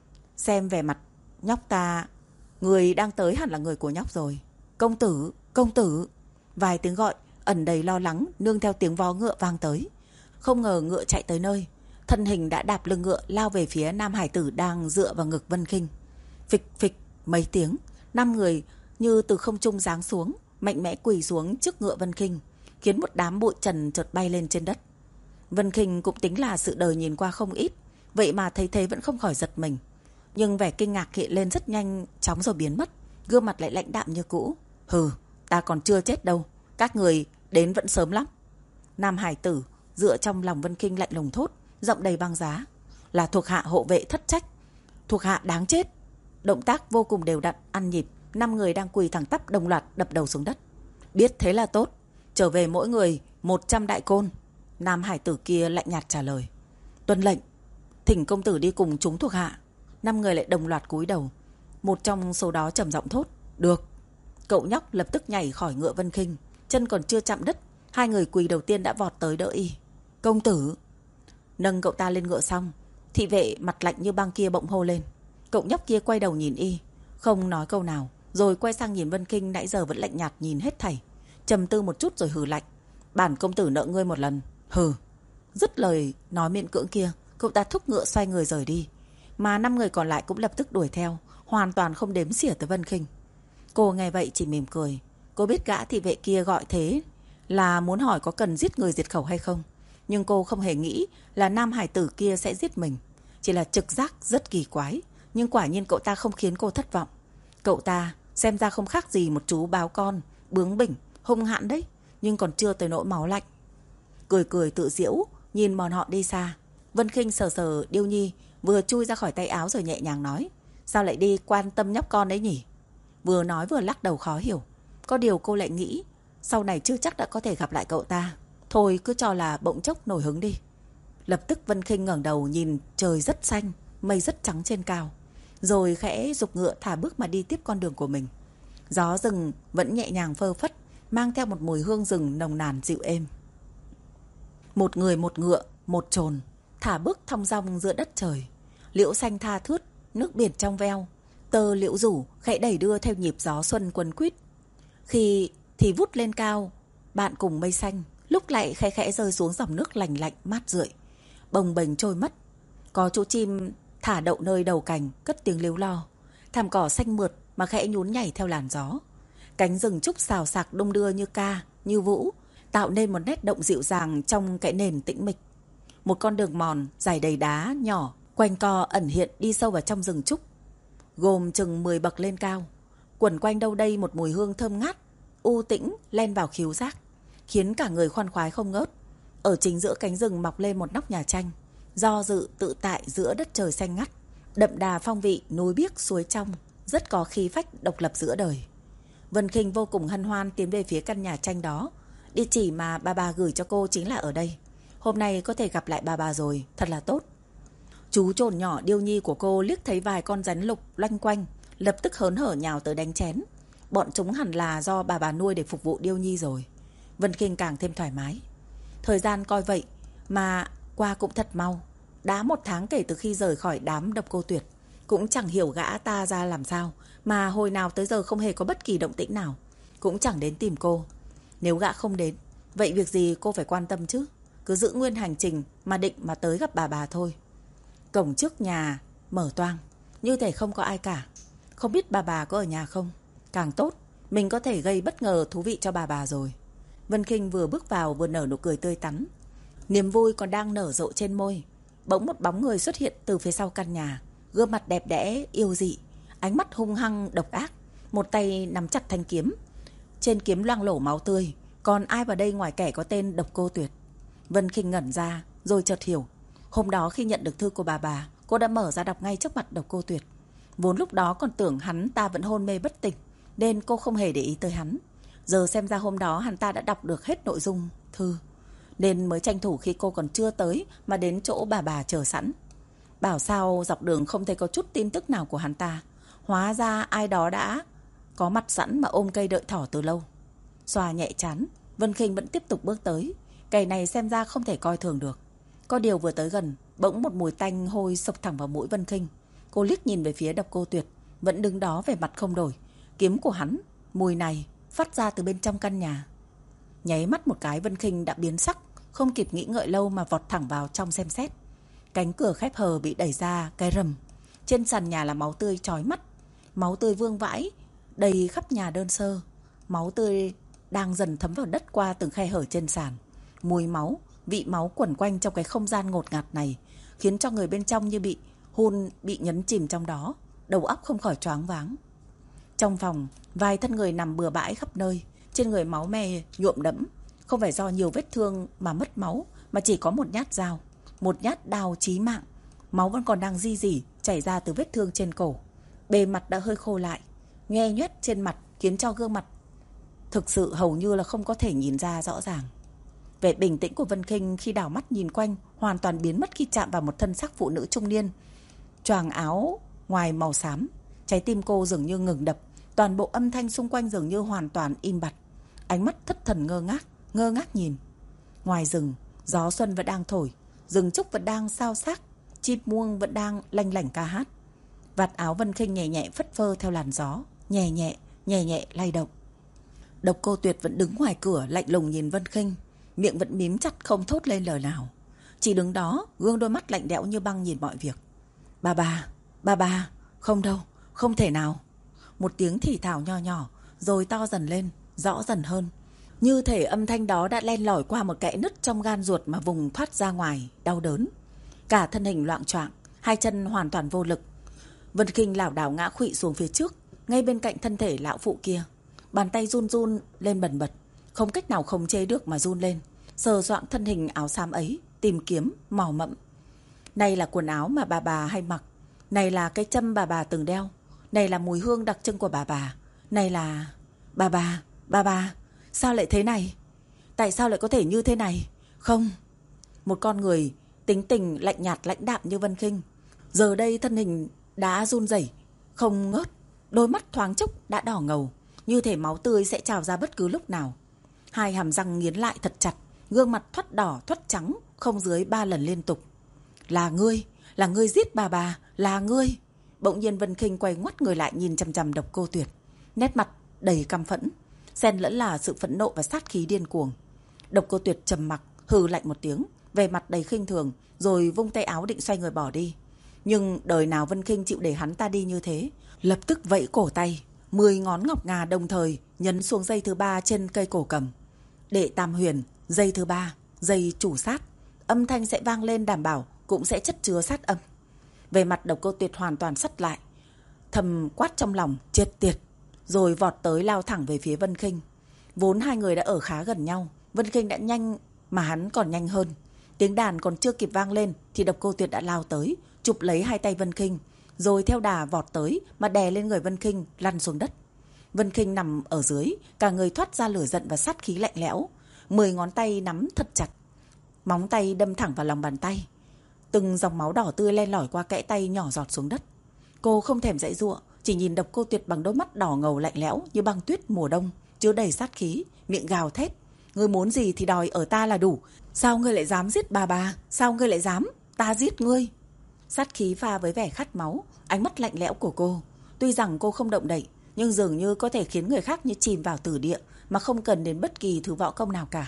Xem vẻ mặt nhóc ta, người đang tới hẳn là người của nhóc rồi. Công tử, công tử. Vài tiếng gọi ẩn đầy lo lắng nương theo tiếng vó ngựa vang tới. Không ngờ ngựa chạy tới nơi, thân hình đã đạp lưng ngựa lao về phía nam hải tử đang dựa vào ngực Vân Khinh. Phịch phịch mấy tiếng, năm người như từ không trung giáng xuống, mạnh mẽ quỳ xuống trước ngựa Vân Khinh, khiến một đám bụi trần chợt bay lên trên đất. Vân Khinh cũng tính là sự đời nhìn qua không ít, vậy mà thấy thế vẫn không khỏi giật mình. Nhưng vẻ kinh ngạc hiện lên rất nhanh chóng rồi biến mất, gương mặt lại lãnh đạm như cũ. Hừ, ta còn chưa chết đâu, các người đến vẫn sớm lắm. Nam hải tử dựa trong lòng Vân Khinh lạnh lùng thốt, giọng đầy băng giá: Là thuộc hạ hộ vệ thất trách, thuộc hạ đáng chết. Động tác vô cùng đều đặn, ăn nhịp, năm người đang quỳ thẳng tắp đồng loạt đập đầu xuống đất. Biết thế là tốt, trở về mỗi người một trăm đại côn. Nam hải tử kia lạnh nhạt trả lời. Tuân lệnh. Thỉnh công tử đi cùng chúng thuộc hạ. Năm người lại đồng loạt cúi đầu. Một trong số đó trầm giọng thốt: Được. Cậu nhóc lập tức nhảy khỏi ngựa Vân Khinh, chân còn chưa chạm đất, hai người quỳ đầu tiên đã vọt tới đỡ y. Công tử. Nâng cậu ta lên ngựa xong, thị vệ mặt lạnh như băng kia bỗng hô lên. Cậu nhóc kia quay đầu nhìn y, không nói câu nào, rồi quay sang nhìn Vân Khinh nãy giờ vẫn lạnh nhạt nhìn hết thảy, trầm tư một chút rồi hừ lạnh: Bản công tử nợ ngươi một lần. Hừ. Dứt lời nói miệng cưỡng kia, cậu ta thúc ngựa xoay người rời đi, mà năm người còn lại cũng lập tức đuổi theo, hoàn toàn không đếm xỉa tới Vân Khinh. Cô nghe vậy chỉ mỉm cười. Cô biết gã thị vệ kia gọi thế là muốn hỏi có cần giết người diệt khẩu hay không, nhưng cô không hề nghĩ là nam hải tử kia sẽ giết mình. Chỉ là trực giác rất kỳ quái, nhưng quả nhiên cậu ta không khiến cô thất vọng. Cậu ta xem ra không khác gì một chú báo con, bướng bỉnh, hung hãn đấy, nhưng còn chưa tới nỗi máu lạnh. Cười cười tự giễu nhìn bọn họ đi xa, Vân Khinh sờ sờ Điêu Nhi vừa chui ra khỏi tay áo rồi nhẹ nhàng nói: Sao lại đi quan tâm nhóc con đấy nhỉ? Vừa nói vừa lắc đầu khó hiểu. Có điều cô lại nghĩ sau này chưa chắc đã có thể gặp lại cậu ta, thôi cứ cho là bỗng chốc nổi hứng đi. Lập tức Vân Khinh ngẩng đầu nhìn trời rất xanh, mây rất trắng trên cao, rồi khẽ giục ngựa thả bước mà đi tiếp con đường của mình. Gió rừng vẫn nhẹ nhàng phơ phất, mang theo một mùi hương rừng nồng nàn dịu êm. Một người một ngựa, một chồn, thả bước thong dong giữa đất trời. Liễu xanh tha thướt, nước biển trong veo, tơ liễu rủ khẽ đẩy đưa theo nhịp gió xuân quấn quýt. Khi thì vút lên cao, bạn cùng mây xanh, lúc lại khẽ khẽ rơi xuống dòng nước lành lạnh mát rượi, bồng bềnh trôi mất. Có chú chim thả đậu nơi đầu cành, cất tiếng líu lo. Thảm cỏ xanh mượt mà khẽ nhún nhảy theo làn gió. Cánh rừng trúc xào xạc đung đưa như ca, như vũ, tạo nên một nét động dịu dàng trong cái nền tĩnh mịch. Một con đường mòn dài đầy đá nhỏ quanh co ẩn hiện đi sâu vào trong rừng trúc, gồm chừng mười bậc lên cao. Quẩn quanh đâu đây một mùi hương thơm ngát, u tĩnh len vào khứu giác, khiến cả người khoan khoái không ngớt. Ở chính giữa cánh rừng mọc lên một nóc nhà tranh, do dự tự tại giữa đất trời xanh ngắt, đậm đà phong vị núi biếc suối trong, rất có khí phách độc lập giữa đời. Vân Khinh vô cùng hân hoan tiến về phía căn nhà tranh đó. Địa chỉ mà bà bà gửi cho cô chính là ở đây. Hôm nay có thể gặp lại bà bà rồi, thật là tốt. Chú chồn nhỏ Điêu Nhi của cô liếc thấy vài con rắn lục loanh quanh, lập tức hớn hở nhào tới đánh chén. Bọn chúng hẳn là do bà bà nuôi để phục vụ Điêu Nhi rồi. Vân Khinh càng thêm thoải mái. Thời gian coi vậy mà qua cũng thật mau. Đã một tháng kể từ khi rời khỏi đám Độc Cô Tuyệt. Cũng chẳng hiểu gã ta ra làm sao mà hồi nào tới giờ không hề có bất kỳ động tĩnh nào, cũng chẳng đến tìm cô. Nếu gã không đến, vậy việc gì cô phải quan tâm chứ? Cứ giữ nguyên hành trình mà định mà tới gặp bà bà thôi. Cổng trước nhà mở toang, như thể không có ai cả. Không biết bà bà có ở nhà không? Càng tốt, mình có thể gây bất ngờ thú vị cho bà bà rồi. Vân Khinh vừa bước vào vừa nở nụ cười tươi tắn. Niềm vui còn đang nở rộ trên môi. Bỗng một bóng người xuất hiện từ phía sau căn nhà. Gương mặt đẹp đẽ, yêu dị, ánh mắt hung hăng, độc ác. Một tay nắm chặt thanh kiếm. Trên kiếm loang lổ máu tươi, Còn ai vào đây ngoài kẻ có tên Độc Cô Tuyệt? Vân Khinh ngẩn ra rồi chợt hiểu. Hôm đó khi nhận được thư của bà bà, cô đã mở ra đọc ngay trước mặt Độc Cô Tuyệt. Vốn lúc đó còn tưởng hắn ta vẫn hôn mê bất tỉnh, nên cô không hề để ý tới hắn. Giờ xem ra hôm đó hắn ta đã đọc được hết nội dung thư, nên mới tranh thủ khi cô còn chưa tới mà đến chỗ bà bà chờ sẵn. Bảo sao dọc đường không thấy có chút tin tức nào của hắn ta. Hóa ra ai đó đã có mặt sẵn mà ôm cây đợi thỏ từ lâu. Xoa nhẹ trán, Vân Khinh vẫn tiếp tục bước tới. Cây này xem ra không thể coi thường được. Có điều vừa tới gần, bỗng một mùi tanh hôi xộc thẳng vào mũi Vân Khinh. Cô liếc nhìn về phía Độc Cô Tuyệt, vẫn đứng đó vẻ mặt không đổi. Kiếm của hắn, mùi này phát ra từ bên trong căn nhà. Nháy mắt một cái, Vân Khinh đã biến sắc, không kịp nghĩ ngợi lâu mà vọt thẳng vào trong xem xét. Cánh cửa khép hờ bị đẩy ra cái rầm. Trên sàn nhà là máu tươi chói mắt. Máu tươi vương vãi đầy khắp nhà đơn sơ. Máu tươi đang dần thấm vào đất qua từng khe hở trên sàn. Mùi máu, vị máu quẩn quanh trong cái không gian ngột ngạt này, khiến cho người bên trong như bị hôn, bị nhấn chìm trong đó, đầu óc không khỏi choáng váng. Trong phòng, vài thân người nằm bừa bãi khắp nơi, trên người máu me nhuộm đẫm. Không phải do nhiều vết thương mà mất máu, mà chỉ có một nhát dao, một nhát đao chí mạng. Máu vẫn còn đang ri rỉ chảy ra từ vết thương trên cổ. Bề mặt đã hơi khô lại, nhoe nhoét trên mặt khiến cho gương mặt thực sự hầu như là không có thể nhìn ra rõ ràng. Vẻ bình tĩnh của Vân Khinh khi đảo mắt nhìn quanh hoàn toàn biến mất khi chạm vào một thân xác phụ nữ trung niên, choàng áo ngoài màu xám. Trái tim cô dường như ngừng đập, toàn bộ âm thanh xung quanh dường như hoàn toàn im bặt. Ánh mắt thất thần ngơ ngác, ngơ ngác nhìn. Ngoài rừng, gió xuân vẫn đang thổi, rừng trúc vẫn đang xao xạc, chim muông vẫn đang lanh lảnh ca hát. Vạt áo Vân Khinh nhẹ nhẹ phất phơ theo làn gió, nhẹ nhẹ, nhẹ nhẹ lay động. Độc Cô Tuyệt vẫn đứng ngoài cửa lạnh lùng nhìn Vân Khinh, miệng vẫn mím chặt không thốt lên lời nào. Chỉ đứng đó, gương đôi mắt lạnh lẽo như băng nhìn mọi việc. Bà bà, bà bà, không đâu, không thể nào. Một tiếng thì thào nho nhỏ, rồi to dần lên, rõ dần hơn. Như thể âm thanh đó đã len lỏi qua một kẽ nứt trong gan ruột mà vùng thoát ra ngoài, đau đớn. Cả thân hình loạng choạng, hai chân hoàn toàn vô lực. Vân Khinh lảo đảo ngã khuỵu xuống phía trước, ngay bên cạnh thân thể lão phụ kia. Bàn tay run run lên bần bật, không cách nào khống chế được mà run lên, sờ soạng thân hình áo xám ấy, tìm kiếm, mò mẫm. Này là quần áo mà bà bà hay mặc, này là cái châm bà bà từng đeo, này là mùi hương đặc trưng của bà bà, này là... Bà bà, bà bà, sao lại thế này? Tại sao lại có thể như thế này? Không. Một con người tính tình lạnh nhạt lãnh đạm như Vân Khinh, giờ đây thân hình đã run rẩy không ngớt, đôi mắt thoáng chốc đã đỏ ngầu, như thể máu tươi sẽ trào ra bất cứ lúc nào. Hai hàm răng nghiến lại thật chặt, gương mặt thoắt đỏ thoắt trắng không dưới ba lần liên tục. Là ngươi, là ngươi giết bà bà, là ngươi. Bỗng nhiên Vân Khinh quay ngoắt người lại nhìn chằm chằm Độc Cô Tuyệt, nét mặt đầy căm phẫn, xen lẫn là sự phẫn nộ và sát khí điên cuồng. Độc Cô Tuyệt trầm mặc, hừ lạnh một tiếng, vẻ mặt đầy khinh thường, rồi vung tay áo định xoay người bỏ đi. Nhưng đời nào Vân Khinh chịu để hắn ta đi như thế, lập tức vẫy cổ tay, mười ngón ngọc ngà đồng thời nhấn xuống dây thứ ba trên cây cổ cầm. Đệ tam huyền, dây thứ ba, dây chủ sát, âm thanh sẽ vang lên, đảm bảo cũng sẽ chất chứa sát âm. Về mặt Độc Cô Tuyệt hoàn toàn sắt lại, thầm quát trong lòng chết tiệt, rồi vọt tới lao thẳng về phía Vân Khinh. Vốn hai người đã ở khá gần nhau, Vân Khinh đã nhanh mà hắn còn nhanh hơn. Tiếng đàn còn chưa kịp vang lên thì Độc Cô Tuyệt đã lao tới, chụp lấy hai tay Vân Khinh, rồi theo đà vọt tới mà đè lên người Vân Khinh lăn xuống đất. Vân Khinh nằm ở dưới, cả người thoát ra lửa giận và sát khí lạnh lẽo. Mười ngón tay nắm thật chặt, móng tay đâm thẳng vào lòng bàn tay. Từng dòng máu đỏ tươi len lỏi qua kẽ tay nhỏ giọt xuống đất. Cô không thèm giãy giụa, chỉ nhìn Độc Cô Tuyệt bằng đôi mắt đỏ ngầu lạnh lẽo như băng tuyết mùa đông, chứa đầy sát khí, miệng gào thét. Ngươi muốn gì thì đòi ở ta là đủ. Sao ngươi lại dám giết bà bà? Sao ngươi lại dám? Ta giết ngươi. Sát khí pha với vẻ khát máu, ánh mắt lạnh lẽo của cô. Tuy rằng cô không động đậy, nhưng dường như có thể khiến người khác như chìm vào tử địa mà không cần đến bất kỳ thứ võ công nào cả.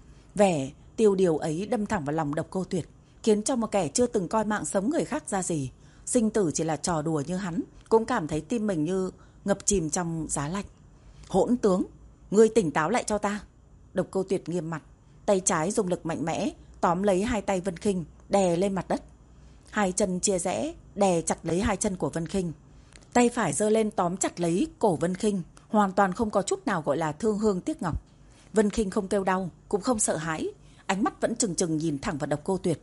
Vẻ tiêu điều ấy đâm thẳng vào lòng Độc Cô Tuyệt, khiến cho một kẻ chưa từng coi mạng sống người khác ra gì, sinh tử chỉ là trò đùa như hắn, cũng cảm thấy tim mình như ngập chìm trong giá lạnh. Hỗn tướng, ngươi tỉnh táo lại cho ta. Độc Cô Tuyệt nghiêm mặt, tay trái dùng lực mạnh mẽ tóm lấy hai tay Vân Khinh, đè lên mặt đất. Hai chân chia rẽ, đè chặt lấy hai chân của Vân Khinh. Tay phải giơ lên tóm chặt lấy cổ Vân Khinh, hoàn toàn không có chút nào gọi là thương hương tiếc ngọc. Vân Khinh không kêu đau, cũng không sợ hãi, ánh mắt vẫn trừng trừng nhìn thẳng vào Độc Cô Tuyệt.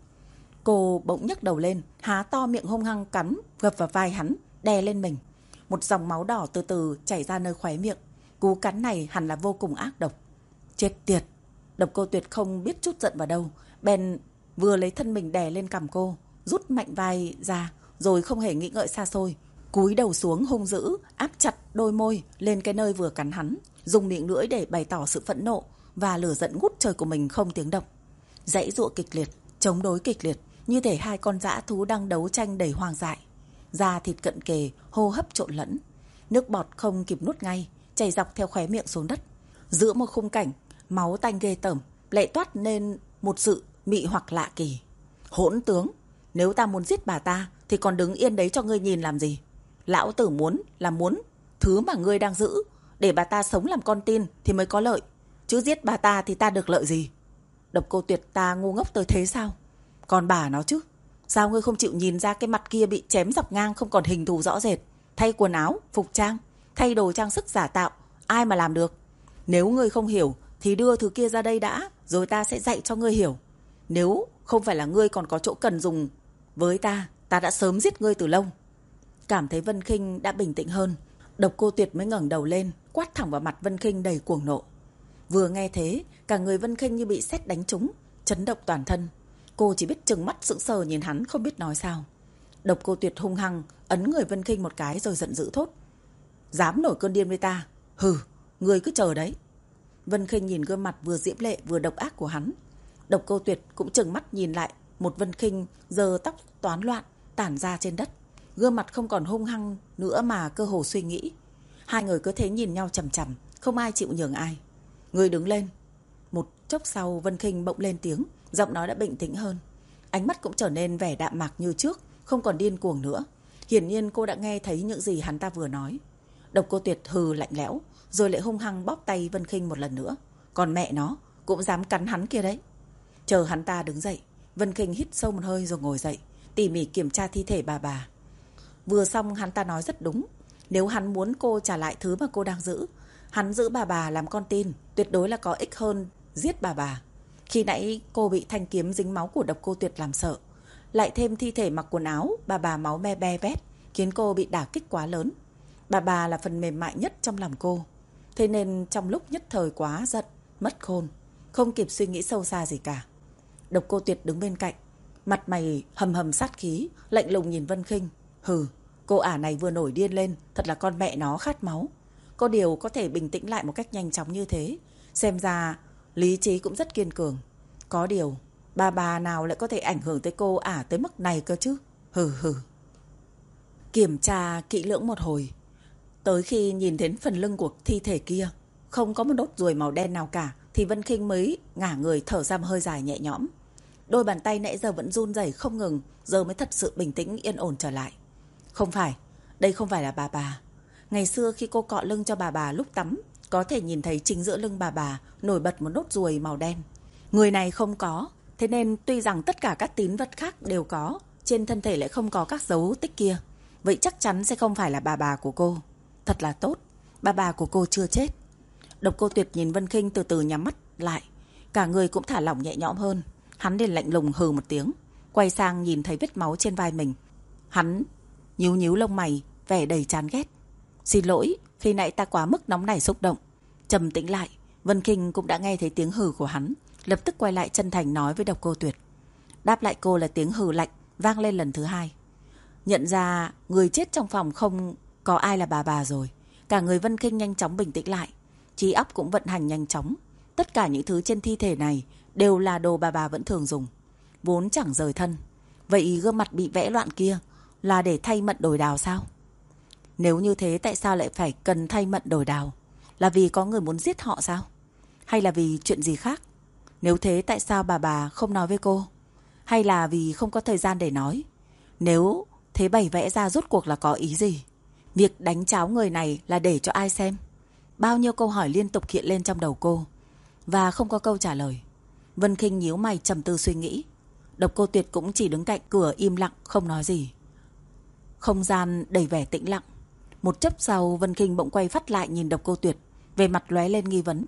Cô bỗng nhấc đầu lên, há to miệng hung hăng cắn gập vào vai hắn, đè lên mình. Một dòng máu đỏ từ từ chảy ra nơi khóe miệng. Cú cắn này hẳn là vô cùng ác độc. Chết tiệt! Độc Cô Tuyệt không biết chút giận vào đâu, bèn vừa lấy thân mình đè lên cằm cô, rút mạnh vai ra, rồi không hề nghĩ ngợi xa xôi, cúi đầu xuống hung dữ, áp chặt đôi môi lên cái nơi vừa cắn hắn, dùng miệng lưỡi để bày tỏ sự phẫn nộ và lửa giận ngút trời của mình không tiếng động. Giãy giụa kịch liệt, chống đối kịch liệt, như thể hai con dã thú đang đấu tranh đầy hoang dại. Da thịt cận kề, hô hấp trộn lẫn, nước bọt không kịp nuốt ngay, chảy dọc theo khóe miệng xuống đất. Giữa một khung cảnh máu tanh ghê tởm, lại toát nên một sự mị hoặc lạ kỳ. Hỗn tướng, nếu ta muốn giết bà ta thì còn đứng yên đấy cho ngươi nhìn làm gì? Lão tử muốn là muốn thứ mà ngươi đang giữ, để bà ta sống làm con tin thì mới có lợi, chứ giết bà ta thì ta được lợi gì? Độc Cô Tuyệt, ta ngu ngốc tới thế sao? Còn bà nó chứ, sao ngươi không chịu nhìn ra cái mặt kia bị chém dọc ngang không còn hình thù rõ rệt, thay quần áo, phục trang, thay đồ trang sức giả tạo, ai mà làm được? Nếu ngươi không hiểu thì đưa thứ kia ra đây đã, rồi ta sẽ dạy cho ngươi hiểu. Nếu không phải là ngươi còn có chỗ cần dùng với ta, ta đã sớm giết ngươi từ lâu. Cảm thấy Vân Khinh đã bình tĩnh hơn, Độc Cô Tuyệt mới ngẩng đầu lên, quát thẳng vào mặt Vân Khinh đầy cuồng nộ. Vừa nghe thế, cả người Vân Khinh như bị sét đánh trúng, chấn động toàn thân. Cô chỉ biết trừng mắt sững sờ nhìn hắn, không biết nói sao. Độc Cô Tuyệt hung hăng ấn người Vân Khinh một cái rồi giận dữ thốt: dám nổi cơn điên với ta? Hừ, ngươi cứ chờ đấy. Vân Khinh nhìn gương mặt vừa diễm lệ vừa độc ác của hắn. Độc Cô Tuyệt cũng trừng mắt nhìn lại một Vân Khinh giờ tóc toán loạn tản ra trên đất, gương mặt không còn hung hăng nữa mà cơ hồ suy nghĩ. Hai người cứ thế nhìn nhau chằm chằm, không ai chịu nhường ai. Ngươi đứng lên. Một chốc sau, Vân Khinh bỗng lên tiếng, giọng nói đã bình tĩnh hơn, ánh mắt cũng trở nên vẻ đạm mạc như trước, không còn điên cuồng nữa. Hiển nhiên cô đã nghe thấy những gì hắn ta vừa nói. Độc Cô Tuyệt hừ lạnh lẽo, rồi lại hung hăng bóp tay Vân Khinh một lần nữa. Còn mẹ nó cũng dám cắn hắn kia đấy. Chờ hắn ta đứng dậy, Vân Khinh hít sâu một hơi rồi ngồi dậy, tỉ mỉ kiểm tra thi thể bà bà. Vừa xong hắn ta nói rất đúng. Nếu hắn muốn cô trả lại thứ mà cô đang giữ, hắn giữ bà bà làm con tin tuyệt đối là có ích hơn giết bà bà. Khi nãy cô bị thanh kiếm dính máu của Độc Cô Tuyệt làm sợ, lại thêm thi thể mặc quần áo bà bà máu me be bét, khiến cô bị đả kích quá lớn. Bà bà là phần mềm mại nhất trong lòng cô, thế nên trong lúc nhất thời quá giận, mất khôn, không kịp suy nghĩ sâu xa gì cả. Độc Cô Tuyệt đứng bên cạnh, mặt mày hầm hầm sát khí, lạnh lùng nhìn Vân Khinh. Hừ, cô ả này vừa nổi điên lên, thật là con mẹ nó khát máu. Có điều có thể bình tĩnh lại một cách nhanh chóng như thế, xem ra lý trí cũng rất kiên cường. Có điều bà bà nào lại có thể ảnh hưởng tới cô ả tới mức này cơ chứ? Hừ hừ. Kiểm tra kỹ lưỡng một hồi, tới khi nhìn đến phần lưng của thi thể kia không có một đốt ruồi màu đen nào cả, thì Vân Khinh mới ngả người thở ra một hơi dài nhẹ nhõm. Đôi bàn tay nãy giờ vẫn run rẩy không ngừng, giờ mới thật sự bình tĩnh yên ổn trở lại. Không phải, đây không phải là bà bà. Ngày xưa khi cô cọ lưng cho bà bà lúc tắm, có thể nhìn thấy chính giữa lưng bà bà nổi bật một nốt ruồi màu đen. Người này không có, thế nên tuy rằng tất cả các tín vật khác đều có, trên thân thể lại không có các dấu tích kia. Vậy chắc chắn sẽ không phải là bà bà của cô. Thật là tốt, bà bà của cô chưa chết. Độc Cô Tuyệt nhìn Vân Khinh từ từ nhắm mắt lại, cả người cũng thả lỏng nhẹ nhõm hơn. Hắn liền lạnh lùng hừ một tiếng, quay sang nhìn thấy vết máu trên vai mình. Hắn nhíu nhíu lông mày, vẻ đầy chán ghét. Xin lỗi, khi nãy ta quá mức nóng nảy xúc động. Trầm tĩnh lại, Vân Khinh cũng đã nghe thấy tiếng hừ của hắn, lập tức quay lại chân thành nói với Độc Cô Tuyệt. Đáp lại cô là tiếng hừ lạnh vang lên lần thứ hai. Nhận ra người chết trong phòng không có ai là bà bà rồi, cả người Vân Khinh nhanh chóng bình tĩnh lại, trí óc cũng vận hành nhanh chóng. Tất cả những thứ trên thi thể này đều là đồ bà bà vẫn thường dùng, vốn chẳng rời thân. Vậy gương mặt bị vẽ loạn kia là để thay mận đổi đào sao? Nếu như thế tại sao lại phải cần thay mận đổi đào? Là vì có người muốn giết họ sao? Hay là vì chuyện gì khác? Nếu thế tại sao bà bà không nói với cô? Hay là vì không có thời gian để nói? Nếu thế bày vẽ ra rốt cuộc là có ý gì? Việc đánh cháo người này là để cho ai xem? Bao nhiêu câu hỏi liên tục hiện lên trong đầu cô, và không có câu trả lời. Vân Khinh nhíu mày trầm tư suy nghĩ. Độc Cô Tuyệt cũng chỉ đứng cạnh cửa im lặng không nói gì. Không gian đầy vẻ tĩnh lặng. Một chốc sau, Vân Khinh bỗng quay phát lại nhìn Độc Cô Tuyệt, về mặt lóe lên nghi vấn.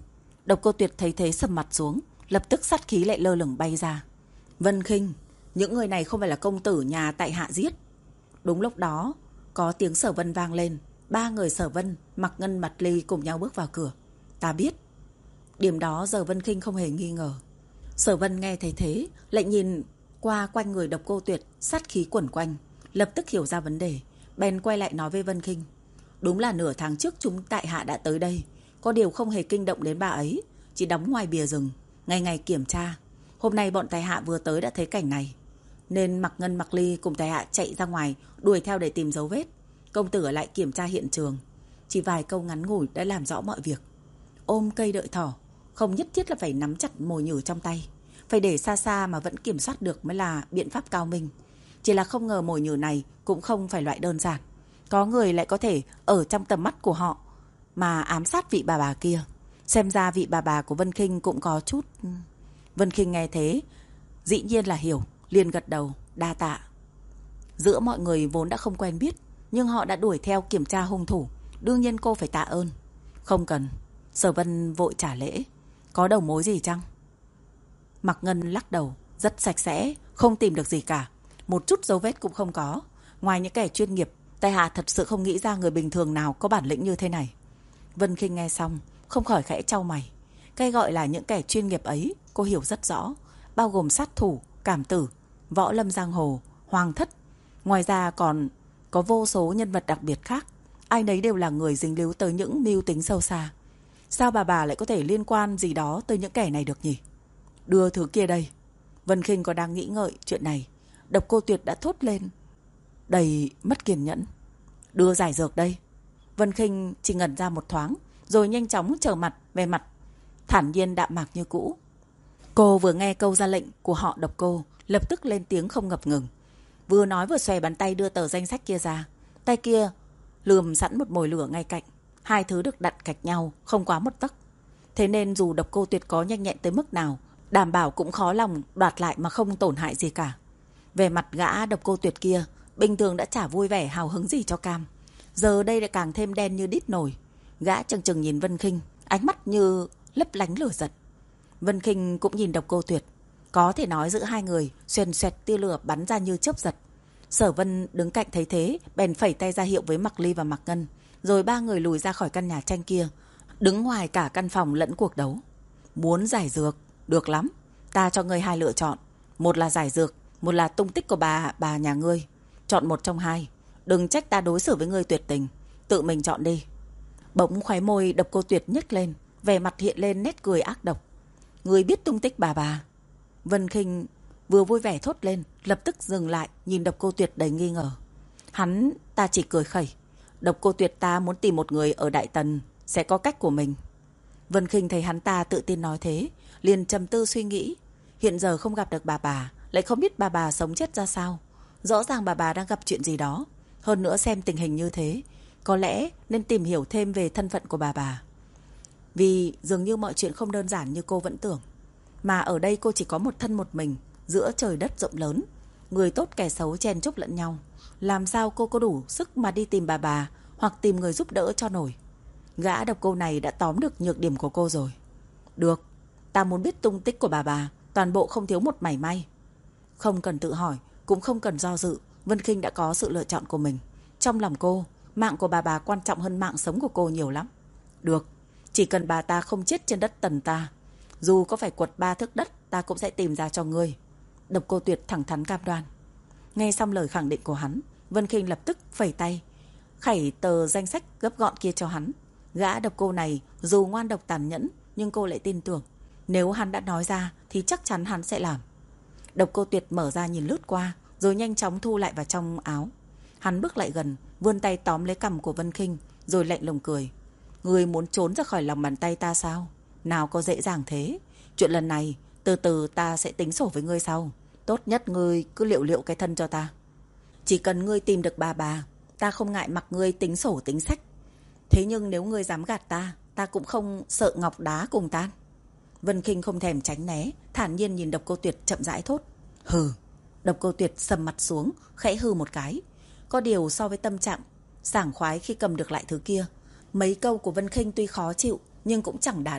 Độc Cô Tuyệt thấy thế sầm mặt xuống, lập tức sát khí lại lơ lửng bay ra. Vân Khinh, những người này không phải là công tử nhà tại hạ giết. Đúng lúc đó, có tiếng Sở Vân vang lên. Ba người Sở Vân, Mặc Ngân, Mạt Ly cùng nhau bước vào cửa. Ta biết. Điểm đó giờ Vân Khinh không hề nghi ngờ. Sở Vân nghe thấy thế, lại nhìn qua quanh người Độc Cô Tuyệt, sát khí quẩn quanh, lập tức hiểu ra vấn đề, bèn quay lại nói với Vân Khinh. Đúng là nửa tháng trước chúng tại hạ đã tới đây, có điều không hề kinh động đến bà ấy, chỉ đóng ngoài bìa rừng, ngày ngày kiểm tra. Hôm nay bọn tại hạ vừa tới đã thấy cảnh này, nên Mặc Ngân, Mạc Ly cùng tại hạ chạy ra ngoài đuổi theo để tìm dấu vết. Công tử ở lại kiểm tra hiện trường, chỉ vài câu ngắn ngủi đã làm rõ mọi việc. Ôm cây đợi thỏ, không nhất thiết là phải nắm chặt mồi nhử trong tay, phải để xa xa mà vẫn kiểm soát được mới là biện pháp cao minh. Chỉ là không ngờ mồi nhử này cũng không phải loại đơn giản, có người lại có thể ở trong tầm mắt của họ mà ám sát vị bà bà kia. Xem ra vị bà bà của Vân Khinh cũng có chút... Vân Khinh nghe thế dĩ nhiên là hiểu, liền gật đầu, đa tạ. Giữa mọi người vốn đã không quen biết, nhưng họ đã đuổi theo kiểm tra hung thủ, đương nhiên cô phải tạ ơn. Không cần. Sở Vân vội trả lễ. Có đầu mối gì chăng? Mặc Ngân lắc đầu, rất sạch sẽ, không tìm được gì cả, một chút dấu vết cũng không có. Ngoài những kẻ chuyên nghiệp, tại hạ thật sự không nghĩ ra người bình thường nào có bản lĩnh như thế này. Vân Khinh nghe xong không khỏi khẽ chau mày. Cái gọi là những kẻ chuyên nghiệp ấy cô hiểu rất rõ, bao gồm sát thủ, cảm tử, võ lâm giang hồ, hoàng thất. Ngoài ra còn có vô số nhân vật đặc biệt khác, ai nấy đều là người dính líu tới những mưu tính sâu xa. Sao bà bà lại có thể liên quan gì đó tới những kẻ này được nhỉ? Đưa thứ kia đây. Vân Khinh có đang nghĩ ngợi chuyện này, Độc Cô Tuyệt đã thốt lên đầy mất kiên nhẫn. Đưa giải dược đây. Vân Khinh chỉ ngẩn ra một thoáng, rồi nhanh chóng trở mặt về mặt thản nhiên đạm mạc như cũ. Cô vừa nghe câu ra lệnh của họ Độc Cô, lập tức lên tiếng không ngập ngừng. Vừa nói vừa xòe bàn tay đưa tờ danh sách kia ra. Tay kia lườm sẵn một mồi lửa ngay cạnh. Hai thứ được đặt cạnh nhau, không quá một tấc. Thế nên dù Độc Cô Tuyệt có nhanh nhẹn tới mức nào, đảm bảo cũng khó lòng đoạt lại mà không tổn hại gì cả. Về mặt gã Độc Cô Tuyệt kia, bình thường đã chả vui vẻ hào hứng gì cho cam, giờ đây lại càng thêm đen như đít nồi. Gã chừng chừng nhìn Vân Khinh, ánh mắt như lấp lánh lửa giật. Vân Khinh cũng nhìn Độc Cô Tuyệt, có thể nói giữa hai người xoèn xoẹt tia lửa bắn ra như chớp giật. Sở Vân đứng cạnh thấy thế, bèn phẩy tay ra hiệu với Mạc Ly và Mạc Ngân, rồi ba người lùi ra khỏi căn nhà tranh kia, đứng ngoài cả căn phòng lẫn cuộc đấu. Muốn giải dược, được lắm, ta cho ngươi hai lựa chọn, một là giải dược, một là tung tích của bà bà nhà ngươi. Chọn một trong hai, đừng trách ta đối xử với ngươi tuyệt tình, tự mình chọn đi. Bỗng khóe môi Độc Cô Tuyệt nhếch lên, vẻ mặt hiện lên nét cười ác độc. Ngươi biết tung tích bà bà? Vân Khinh vừa vui vẻ thốt lên, lập tức dừng lại nhìn Độc Cô Tuyệt đầy nghi ngờ. Hắn ta chỉ cười khẩy. Độc Cô Tuyệt ta muốn tìm một người ở Đại Tần, sẽ có cách của mình. Vân Khinh thấy hắn ta tự tin nói thế, liền trầm tư suy nghĩ. Hiện giờ không gặp được bà bà, lại không biết bà bà sống chết ra sao. Rõ ràng bà bà đang gặp chuyện gì đó. Hơn nữa xem tình hình như thế, có lẽ nên tìm hiểu thêm về thân phận của bà bà. Vì dường như mọi chuyện không đơn giản như cô vẫn tưởng. Mà ở đây cô chỉ có một thân một mình, giữa trời đất rộng lớn, người tốt kẻ xấu chen chúc lẫn nhau. Làm sao cô có đủ sức mà đi tìm bà bà, hoặc tìm người giúp đỡ cho nổi. Gã Độc Cô này đã tóm được nhược điểm của cô rồi. Được, ta muốn biết tung tích của bà bà, toàn bộ không thiếu một mảy may. Không cần tự hỏi, cũng không cần do dự, Vân Khinh đã có sự lựa chọn của mình. Trong lòng cô, mạng của bà bà quan trọng hơn mạng sống của cô nhiều lắm. Được, chỉ cần bà ta không chết trên đất Tần ta, dù có phải quật ba thước đất, ta cũng sẽ tìm ra cho ngươi. Độc Cô Tuyệt thẳng thắn cam đoan. Nghe xong lời khẳng định của hắn, Vân Khinh lập tức phẩy tay, khẩy tờ danh sách gấp gọn kia cho hắn. Gã Độc Cô này dù ngoan độc tàn nhẫn, nhưng cô lại tin tưởng, nếu hắn đã nói ra thì chắc chắn hắn sẽ làm. Độc Cô Tuyệt mở ra nhìn lướt qua, rồi nhanh chóng thu lại vào trong áo. Hắn bước lại gần, vươn tay tóm lấy cằm của Vân Khinh, rồi lạnh lùng cười. Ngươi muốn trốn ra khỏi lòng bàn tay ta sao? Nào có dễ dàng thế. Chuyện lần này từ từ ta sẽ tính sổ với ngươi sau. Tốt nhất ngươi cứ liệu liệu cái thân cho ta. Chỉ cần ngươi tìm được bà bà, ta không ngại mặc ngươi tính sổ tính sách. Thế nhưng nếu ngươi dám gạt ta, ta cũng không sợ ngọc đá cùng tan. Vân Khinh không thèm tránh né, thản nhiên nhìn Độc Cô Tuyệt chậm rãi thốt. Hừ. Độc Cô Tuyệt sầm mặt xuống, khẽ hừ một cái. Có điều so với tâm trạng sảng khoái khi cầm được lại thứ kia, mấy câu của Vân Khinh tuy khó chịu nhưng cũng chẳng đả động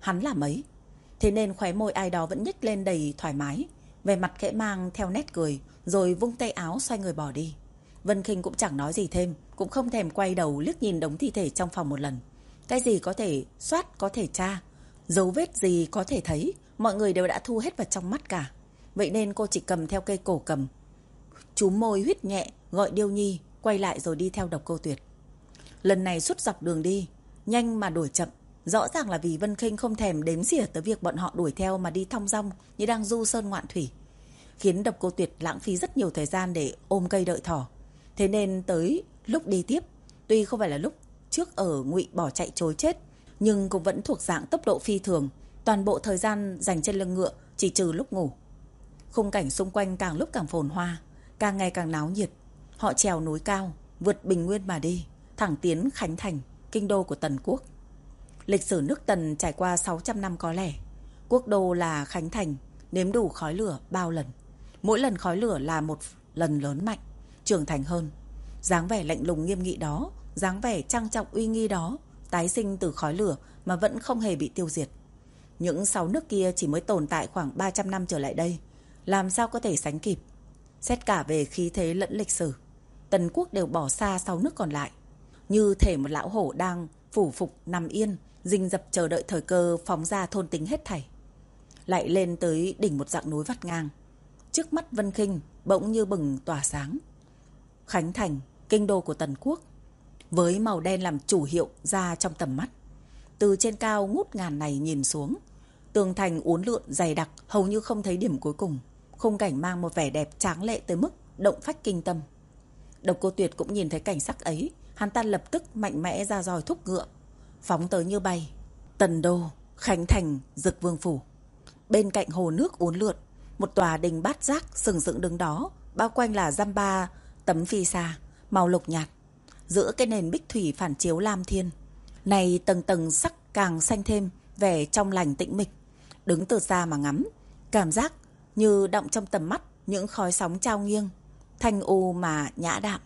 hắn là mấy. Thế nên khóe môi ai đó vẫn nhếch lên đầy thoải mái, về mặt khẽ mang theo nét cười, rồi vung tay áo xoay người bỏ đi. Vân Khinh cũng chẳng nói gì thêm, cũng không thèm quay đầu liếc nhìn đống thi thể trong phòng một lần. Cái gì có thể soát có thể tra, dấu vết gì có thể thấy, mọi người đều đã thu hết vào trong mắt cả. Vậy nên cô chỉ cầm theo cây cổ cầm, chúm môi huýt nhẹ gọi Điêu Nhi, quay lại rồi đi theo Độc Cô Tuyệt. Lần này suốt dọc đường đi, nhanh mà đuổi chậm, rõ ràng là vì Vân Khinh không thèm đếm xỉa tới việc bọn họ đuổi theo mà đi thong dong như đang du sơn ngoạn thủy, khiến Độc Cô Tuyệt lãng phí rất nhiều thời gian để ôm cây đợi thỏ. Thế nên tới lúc đi tiếp, tuy không phải là lúc trước ở Ngụy bỏ chạy trối chết, nhưng cũng vẫn thuộc dạng tốc độ phi thường, toàn bộ thời gian dành trên lưng ngựa, chỉ trừ lúc ngủ. Khung cảnh xung quanh càng lúc càng phồn hoa, càng ngày càng náo nhiệt. Họ trèo núi cao, vượt bình nguyên mà đi, thẳng tiến Khánh Thành, kinh đô của Tần quốc. Lịch sử nước Tần trải qua sáu trăm năm có lẽ. Quốc đô là Khánh Thành, nếm đủ khói lửa bao lần. Mỗi lần khói lửa là một lần lớn mạnh, trưởng thành hơn. Dáng vẻ lạnh lùng nghiêm nghị đó, dáng vẻ trang trọng uy nghi đó, tái sinh từ khói lửa mà vẫn không hề bị tiêu diệt. Những sáu nước kia chỉ mới tồn tại khoảng ba trăm năm trở lại đây, làm sao có thể sánh kịp. Xét cả về khí thế lẫn lịch sử, Tần quốc đều bỏ xa sáu nước còn lại, như thể một lão hổ đang phủ phục nằm yên, rình rập chờ đợi thời cơ phóng ra thôn tính hết thảy. Lại lên tới đỉnh một dặng núi vắt ngang, trước mắt Vân Khinh bỗng như bừng tỏa sáng. Khánh Thành, kinh đô của Tần quốc, với màu đen làm chủ hiệu ra trong tầm mắt. Từ trên cao ngút ngàn này nhìn xuống, tường thành uốn lượn dày đặc, hầu như không thấy điểm cuối cùng. Khung cảnh mang một vẻ đẹp tráng lệ tới mức động phách kinh tâm. Độc Cô Tuyệt cũng nhìn thấy cảnh sắc ấy, hắn ta lập tức mạnh mẽ ra roi thúc ngựa, phóng tới như bay. Tần đô, Khánh Thành, Dực Vương phủ. Bên cạnh hồ nước uốn lượn, một tòa đình bát giác sừng sững đứng đó, bao quanh là dăm ba tấm phi sa màu lục nhạt. Giữa cái nền bích thủy phản chiếu lam thiên, này tầng tầng sắc càng xanh thêm vẻ trong lành tĩnh mịch. Đứng từ xa mà ngắm, cảm giác như đọng trong tầm mắt những khói sóng trao nghiêng, thanh u mà nhã đạm.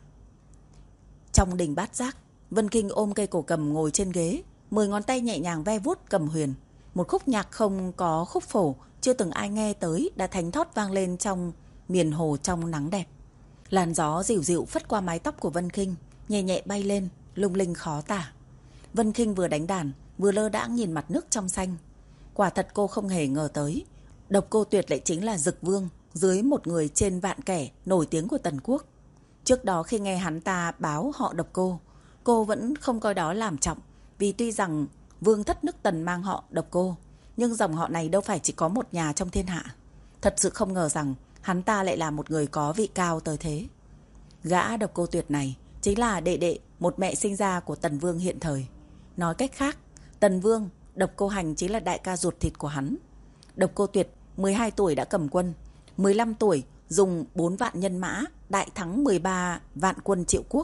Trong đình bát giác, Vân Khinh ôm cây cổ cầm ngồi trên ghế, mười ngón tay nhẹ nhàng ve vuốt cầm huyền. Một khúc nhạc không có khúc phổ, chưa từng ai nghe tới đã thánh thót vang lên trong miền hồ trong nắng đẹp. Làn gió dịu dịu phất qua mái tóc của Vân Khinh, nhẹ nhẹ bay lên, lung linh khó tả. Vân Khinh vừa đánh đàn, vừa lơ đãng nhìn mặt nước trong xanh. Quả thật cô không hề ngờ tới, Độc Cô Tuyệt lại chính là Dực Vương, dưới một người trên vạn kẻ nổi tiếng của Tần quốc. Trước đó khi nghe hắn ta báo họ Độc Cô, cô vẫn không coi đó làm trọng, vì tuy rằng vương thất nước Tần mang họ Độc Cô, nhưng dòng họ này đâu phải chỉ có một nhà trong thiên hạ. Thật sự không ngờ rằng hắn ta lại là một người có vị cao tới thế. Gã Độc Cô Tuyệt này chính là đệ đệ một mẹ sinh ra của Tần Vương hiện thời. Nói cách khác, Tần Vương, Độc Cô Hành chính là đại ca ruột thịt của hắn. Độc Cô Tuyệt mười hai tuổi đã cầm quân, mười lăm tuổi dùng bốn vạn nhân mã đại thắng mười ba vạn quân Triệu quốc,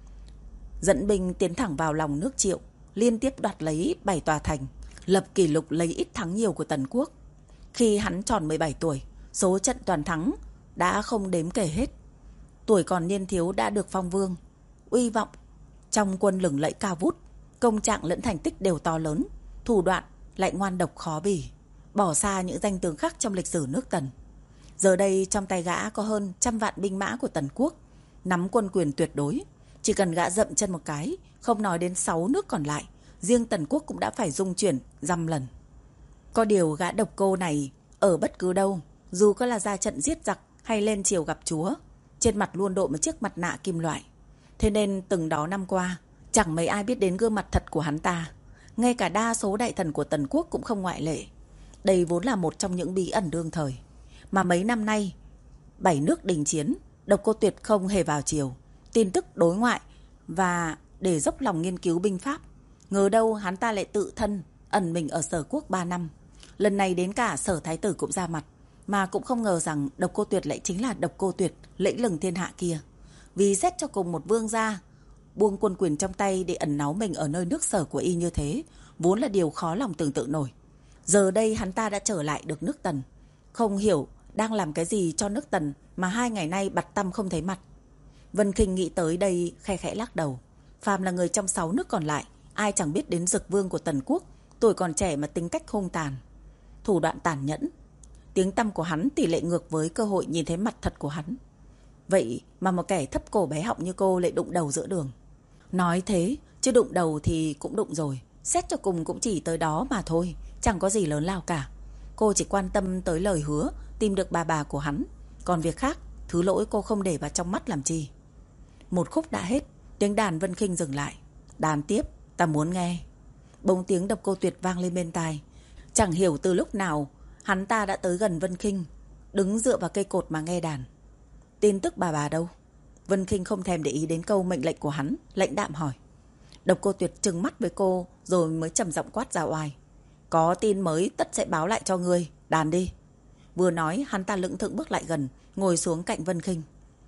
dẫn binh tiến thẳng vào lòng nước Triệu, liên tiếp đoạt lấy bảy tòa thành, lập kỷ lục lấy ít thắng nhiều của Tần quốc. Khi hắn tròn mười bảy tuổi, số trận toàn thắng đã không đếm kể hết. Tuổi còn niên thiếu đã được phong vương, uy vọng trong quân lừng lẫy cao vút, công trạng lẫn thành tích đều to lớn, thủ đoạn lại ngoan độc khó bỉ, bỏ xa những danh tướng khác trong lịch sử nước Tần. Giờ đây trong tay gã có hơn trăm vạn binh mã của Tần quốc, nắm quân quyền tuyệt đối. Chỉ cần gã dậm chân một cái, không nói đến sáu nước còn lại, riêng Tần quốc cũng đã phải rung chuyển dăm lần. Có điều gã Độc Cô này ở bất cứ đâu, dù có là ra trận giết giặc hay lên triều gặp chúa, trên mặt luôn đội một chiếc mặt nạ kim loại. Thế nên từng đó năm qua, chẳng mấy ai biết đến gương mặt thật của hắn ta. Ngay cả đa số đại thần của Tần quốc cũng không ngoại lệ. Đây vốn là một trong những bí ẩn đương thời. Mà mấy năm nay, bảy nước đình chiến, Độc Cô Tuyệt không hề vào triều, tin tức đối ngoại và để dốc lòng nghiên cứu binh pháp. Ngờ đâu hắn ta lại tự thân ẩn mình ở Sở quốc ba năm. Lần này đến cả Sở thái tử cũng ra mặt, mà cũng không ngờ rằng Độc Cô Tuyệt lại chính là Độc Cô Tuyệt lẫy lừng thiên hạ kia. Vì xét cho cùng một vương gia buông quân quyền trong tay để ẩn náu mình ở nơi nước Sở của y như thế, vốn là điều khó lòng tưởng tượng nổi. Giờ đây hắn ta đã trở lại được nước Tần, không hiểu đang làm cái gì cho nước Tần mà hai ngày nay bặt tăm không thấy mặt. Vân Khinh nghĩ tới đây khe khẽ lắc đầu. Phàm là người trong sáu nước còn lại, ai chẳng biết đến Dực Vương của Tần quốc Tuổi còn trẻ mà tính cách hung tàn, thủ đoạn tàn nhẫn. Tiếng tăm của hắn tỷ lệ ngược với cơ hội nhìn thấy mặt thật của hắn. Vậy mà một kẻ thấp cổ bé họng như cô lại đụng đầu giữa đường. Nói thế, chứ đụng đầu thì cũng đụng rồi. Xét cho cùng cũng chỉ tới đó mà thôi, chẳng có gì lớn lao cả. Cô chỉ quan tâm tới lời hứa tìm được bà bà của hắn. Còn việc khác, thứ lỗi cô không để vào trong mắt làm chi. Một khúc đã hết, tiếng đàn Vân Khinh dừng lại. Đàn tiếp, ta muốn nghe. Bỗng tiếng Độc Cô Tuyệt vang lên bên tai. Chẳng hiểu từ lúc nào hắn ta đã tới gần Vân Khinh, đứng dựa vào cây cột mà nghe đàn. Tin tức bà bà đâu? Vân Khinh không thèm để ý đến câu mệnh lệnh của hắn, lãnh đạm hỏi. Độc Cô Tuyệt trừng mắt với cô rồi mới trầm giọng quát ra oai. Có tin mới tất sẽ báo lại cho ngươi, đàn đi. Vừa nói hắn ta lững thững bước lại gần, ngồi xuống cạnh Vân Khinh.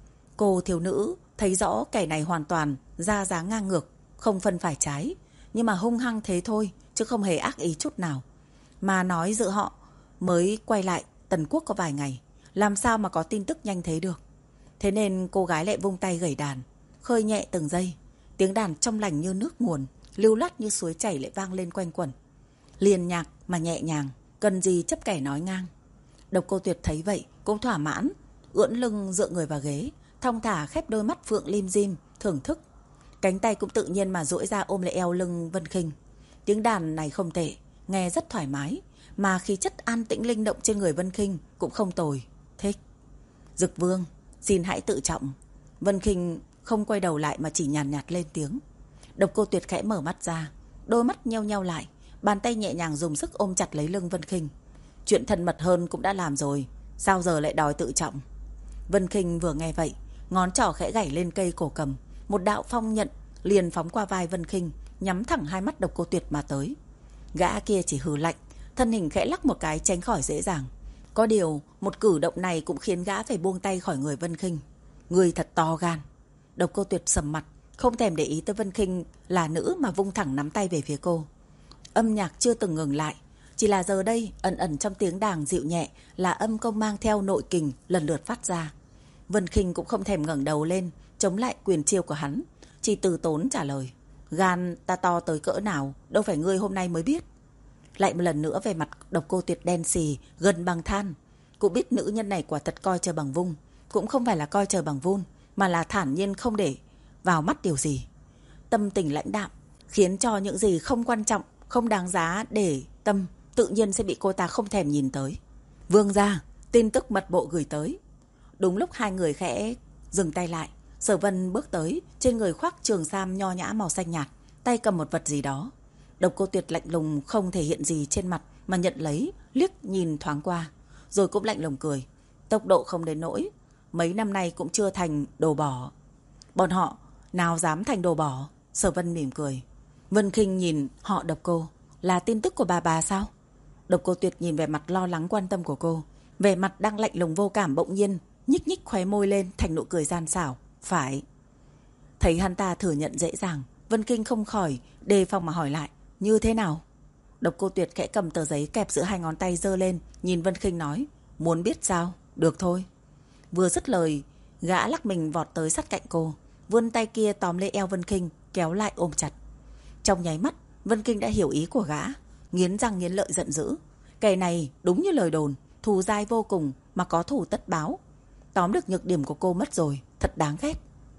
Cô thiếu nữ thấy rõ kẻ này hoàn toàn ra dáng ngang ngược, không phân phải trái, nhưng mà hung hăng thế thôi, chứ không hề ác ý chút nào. Mà nói giữa họ mới quay lại Tần Quốc có vài ngày, làm sao mà có tin tức nhanh thế được. Thế nên cô gái lại vung tay gảy đàn, khơi nhẹ từng giây. Tiếng đàn trong lành như nước nguồn, lưu loát như suối chảy lại vang lên quanh quẩn. Liền nhạc mà nhẹ nhàng, cần gì chấp kẻ nói ngang. Độc Cô Tuyệt thấy vậy cũng thỏa mãn, ưỡn lưng dựa người vào ghế, thong thả khép đôi mắt phượng lim dim, thưởng thức. Cánh tay cũng tự nhiên mà duỗi ra ôm lấy eo lưng Vân Khinh. Tiếng đàn này không tệ, nghe rất thoải mái, mà khí chất an tĩnh linh động trên người Vân Khinh cũng không tồi. Thích. Dực Vương, xin hãy tự trọng. Vân Khinh không quay đầu lại mà chỉ nhàn nhạt, nhạt lên tiếng. Độc Cô Tuyệt khẽ mở mắt ra, đôi mắt nheo nheo lại, bàn tay nhẹ nhàng dùng sức ôm chặt lấy lưng Vân Khinh. Chuyện thân mật hơn cũng đã làm rồi, sao giờ lại đòi tự trọng? Vân Khinh vừa nghe vậy, ngón trỏ khẽ gảy lên cây cổ cầm, một đạo phong nhận liền phóng qua vai Vân Khinh, nhắm thẳng hai mắt Độc Cô Tuyệt mà tới. Gã kia chỉ hừ lạnh, thân hình khẽ lắc một cái tránh khỏi dễ dàng. Có điều, một cử động này cũng khiến gã phải buông tay khỏi người Vân Khinh. Người thật to gan. Độc Cô Tuyệt sầm mặt, không thèm để ý tới Vân Khinh là nữ mà vung thẳng nắm tay về phía cô. Âm nhạc chưa từng ngừng lại, chỉ là giờ đây ẩn ẩn trong tiếng đàn dịu nhẹ là âm công mang theo nội kình lần lượt phát ra. Vân Khinh cũng không thèm ngẩng đầu lên chống lại quyền chiêu của hắn, chỉ từ tốn trả lời. Gan ta to tới cỡ nào, đâu phải ngươi hôm nay mới biết. Lại một lần nữa về mặt Độc Cô Tuyệt đen xì, gần bằng than. Cũng biết nữ nhân này quả thật coi trời bằng vung, cũng không phải là coi trời bằng vun, mà là thản nhiên không để vào mắt điều gì. Tâm tình lãnh đạm khiến cho những gì không quan trọng, không đáng giá để tâm tự nhiên sẽ bị cô ta không thèm nhìn tới. Vương gia, tin tức mật bộ gửi tới. Đúng lúc hai người khẽ dừng tay lại, Sở Vân bước tới, trên người khoác trường sam nho nhã màu xanh nhạt, tay cầm một vật gì đó. Độc Cô Tuyệt lạnh lùng không thể hiện gì trên mặt mà nhận lấy, liếc nhìn thoáng qua, rồi cũng lạnh lùng cười. Tốc độ không đến nỗi, mấy năm nay cũng chưa thành đồ bỏ. Bọn họ nào dám thành đồ bỏ? Sở Vân mỉm cười. Vân Khinh nhìn họ Độc Cô, là tin tức của bà bà sao? Độc Cô Tuyệt nhìn về mặt lo lắng quan tâm của cô, về mặt đang lạnh lùng vô cảm bỗng nhiên nhích nhích khóe môi lên thành nụ cười gian xảo. Phải. Thấy hắn ta thừa nhận dễ dàng, Vân Khinh không khỏi đề phòng mà hỏi lại. Như thế nào? Độc Cô Tuyệt khẽ cầm tờ giấy kẹp giữa hai ngón tay giơ lên, nhìn Vân Khinh nói. Muốn biết sao? Được thôi. Vừa dứt lời, gã lắc mình vọt tới sát cạnh cô, vươn tay kia tóm lấy eo Vân Khinh, kéo lại ôm chặt. Trong nháy mắt, Vân Khinh đã hiểu ý của gã, nghiến răng nghiến lợi giận dữ. Kẻ này đúng như lời đồn, thù dai vô cùng mà có thù tất báo. Tóm được nhược điểm của cô mất rồi, thật đáng ghét.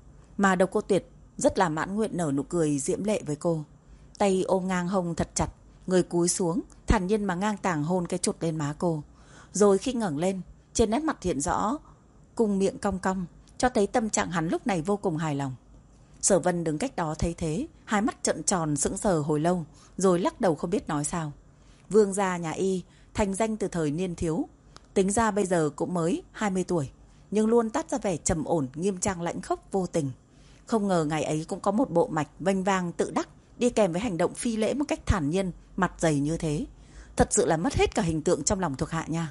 Mà Độc Cô Tuyệt rất là mãn nguyện nở nụ cười diễm lệ với cô, tay ôm ngang hông thật chặt, người cúi xuống, thản nhiên mà ngang tàng hôn cái chụt lên má cô. Rồi khi ngẩng lên, trên nét mặt hiện rõ cùng miệng cong cong, cho thấy tâm trạng hắn lúc này vô cùng hài lòng. Sở Vân đứng cách đó thấy thế, hai mắt trợn tròn sững sờ hồi lâu, rồi lắc đầu không biết nói sao. Vương gia nhà y, thành danh từ thời niên thiếu, tính ra bây giờ cũng mới hai mươi tuổi, nhưng luôn toát ra vẻ trầm ổn, nghiêm trang lãnh khốc vô tình. Không ngờ ngày ấy cũng có một bộ mạch vênh vang tự đắc, đi kèm với hành động phi lễ một cách thản nhiên, mặt dày như thế. Thật sự là mất hết cả hình tượng trong lòng thuộc hạ nha.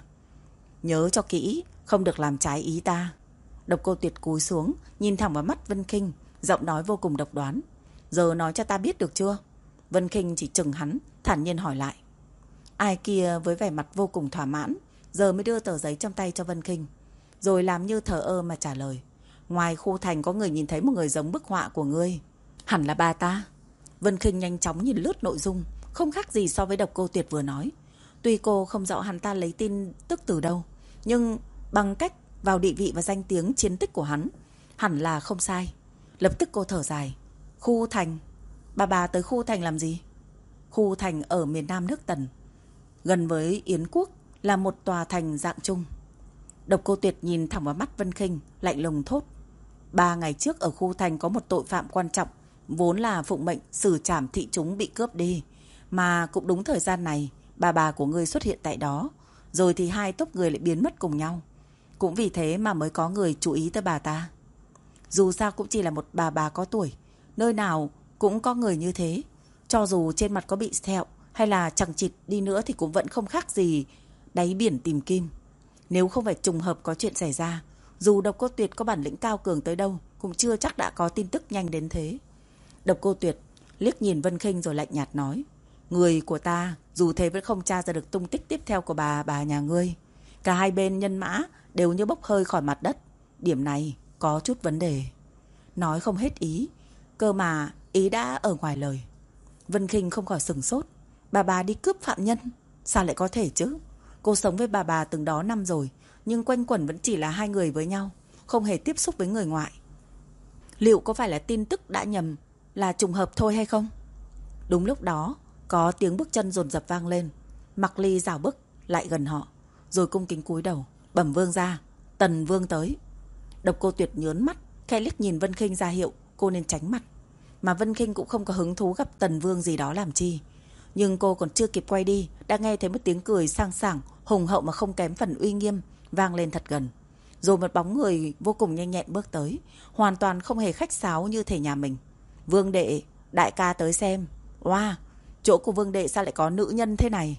Nhớ cho kỹ, không được làm trái ý ta. Độc Cô Tuyệt cúi xuống, nhìn thẳng vào mắt Vân Khinh, giọng nói vô cùng độc đoán. Giờ nói cho ta biết được chưa? Vân Khinh chỉ chừng hắn, thản nhiên hỏi lại. Ai kia với vẻ mặt vô cùng thỏa mãn, giờ mới đưa tờ giấy trong tay cho Vân Khinh, rồi làm như thờ ơ mà trả lời. Ngoài khu thành có người nhìn thấy một người giống bức họa của ngươi. Hẳn là bà ta. Vân Khinh nhanh chóng nhìn lướt nội dung, không khác gì so với Độc Cô Tuyệt vừa nói. Tuy cô không rõ hắn ta lấy tin tức từ đâu, nhưng bằng cách vào địa vị và danh tiếng chiến tích của hắn, hẳn là không sai. Lập tức cô thở dài. Khu Thành? Bà bà tới Khu Thành làm gì? Khu Thành ở miền nam nước Tần, gần với Yến Quốc, là một tòa thành dạng chung. Độc Cô Tuyệt nhìn thẳng vào mắt Vân Khinh, lạnh lùng thốt. Ba ngày trước ở Khu Thành có một tội phạm quan trọng, vốn là phụng mệnh xử trảm thị chúng bị cướp đi. Mà cũng đúng thời gian này, bà bà của ngươi xuất hiện tại đó. Rồi thì hai tốp người lại biến mất cùng nhau. Cũng vì thế mà mới có người chú ý tới bà ta. Dù sao cũng chỉ là một bà bà có tuổi, nơi nào cũng có người như thế. Cho dù trên mặt có bị sẹo hay là chằng chịt đi nữa thì cũng vẫn không khác gì đáy biển tìm kim. Nếu không phải trùng hợp có chuyện xảy ra, dù Độc Cô Tuyệt có bản lĩnh cao cường tới đâu cũng chưa chắc đã có tin tức nhanh đến thế. Độc Cô Tuyệt liếc nhìn Vân Khinh rồi lạnh nhạt nói. Người của ta dù thế vẫn không tra ra được tung tích tiếp theo của bà bà nhà ngươi. Cả hai bên nhân mã đều như bốc hơi khỏi mặt đất. Điểm này có chút vấn đề. Nói không hết ý, cơ mà ý đã ở ngoài lời. Vân Khinh không khỏi sửng sốt. Bà bà đi cướp phạm nhân? Sao lại có thể chứ? Cô sống với bà bà từng đó năm rồi, nhưng quanh quẩn vẫn chỉ là hai người với nhau, không hề tiếp xúc với người ngoại. Liệu có phải là tin tức đã nhầm, là trùng hợp thôi hay không? Đúng lúc đó, có tiếng bước chân dồn dập vang lên. Mặc Ly rảo bước lại gần họ, rồi cung kính cúi đầu. Bẩm vương gia, Tần vương tới. Độc Cô Tuyệt nhớn mắt, khẽ liếc nhìn Vân Khinh ra hiệu cô nên tránh mặt. Mà Vân Khinh cũng không có hứng thú gặp Tần vương gì đó làm chi. Nhưng cô còn chưa kịp quay đi, đã nghe thấy một tiếng cười sang sảng, hùng hậu mà không kém phần uy nghiêm vang lên thật gần. Rồi một bóng người vô cùng nhanh nhẹn bước tới, hoàn toàn không hề khách sáo như thể nhà mình. Vương đệ, đại ca tới xem. Oa, chỗ của vương đệ sao lại có nữ nhân thế này?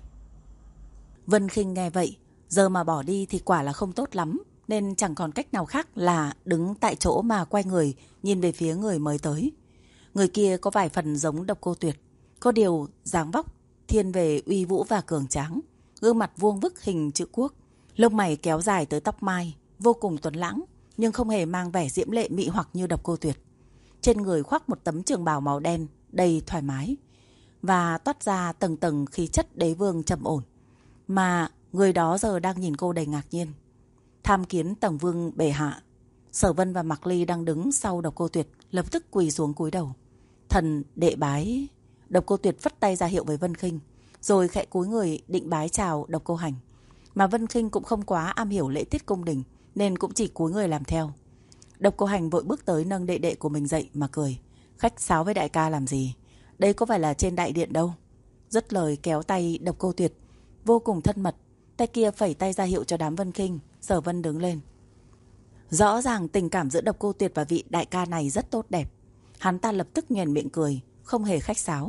Vân Khinh nghe vậy, giờ mà bỏ đi thì quả là không tốt lắm, nên chẳng còn cách nào khác là đứng tại chỗ mà quay người nhìn về phía người mới tới. Người kia có vài phần giống Độc Cô Tuyệt, có điều dáng vóc thiên về uy vũ và cường tráng, gương mặt vuông vức hình chữ quốc, lông mày kéo dài tới tóc mai, vô cùng tuấn lãng, nhưng không hề mang vẻ diễm lệ mị hoặc như Độc Cô Tuyệt. Trên người khoác một tấm trường bào màu đen đầy thoải mái và toát ra tầng tầng khí chất đế vương trầm ổn. Mà người đó giờ đang nhìn cô đầy ngạc nhiên. Tham kiến Tần vương bệ hạ. Sở Vân và Mặc Ly đang đứng sau Độc Cô Tuyệt lập tức quỳ xuống cúi đầu. Thần đệ bái. Độc Cô Tuyệt phất tay ra hiệu với Vân Khinh, rồi khẽ cúi người định bái chào Độc Cô Hành. Mà Vân Khinh cũng không quá am hiểu lễ tiết cung đình, nên cũng chỉ cúi người làm theo. Độc Cô Hành vội bước tới nâng đệ đệ của mình dậy mà cười. Khách sáo với đại ca làm gì? Đây có phải là trên đại điện đâu. Dứt lời kéo tay Độc Cô Tuyệt vô cùng thân mật, tay kia phẩy tay ra hiệu cho đám Vân Khinh. Sở Vân đứng lên. Rõ ràng tình cảm giữa Độc Cô Tuyệt và vị đại ca này rất tốt đẹp. Hắn ta lập tức nhoẻn miệng cười, không hề khách sáo.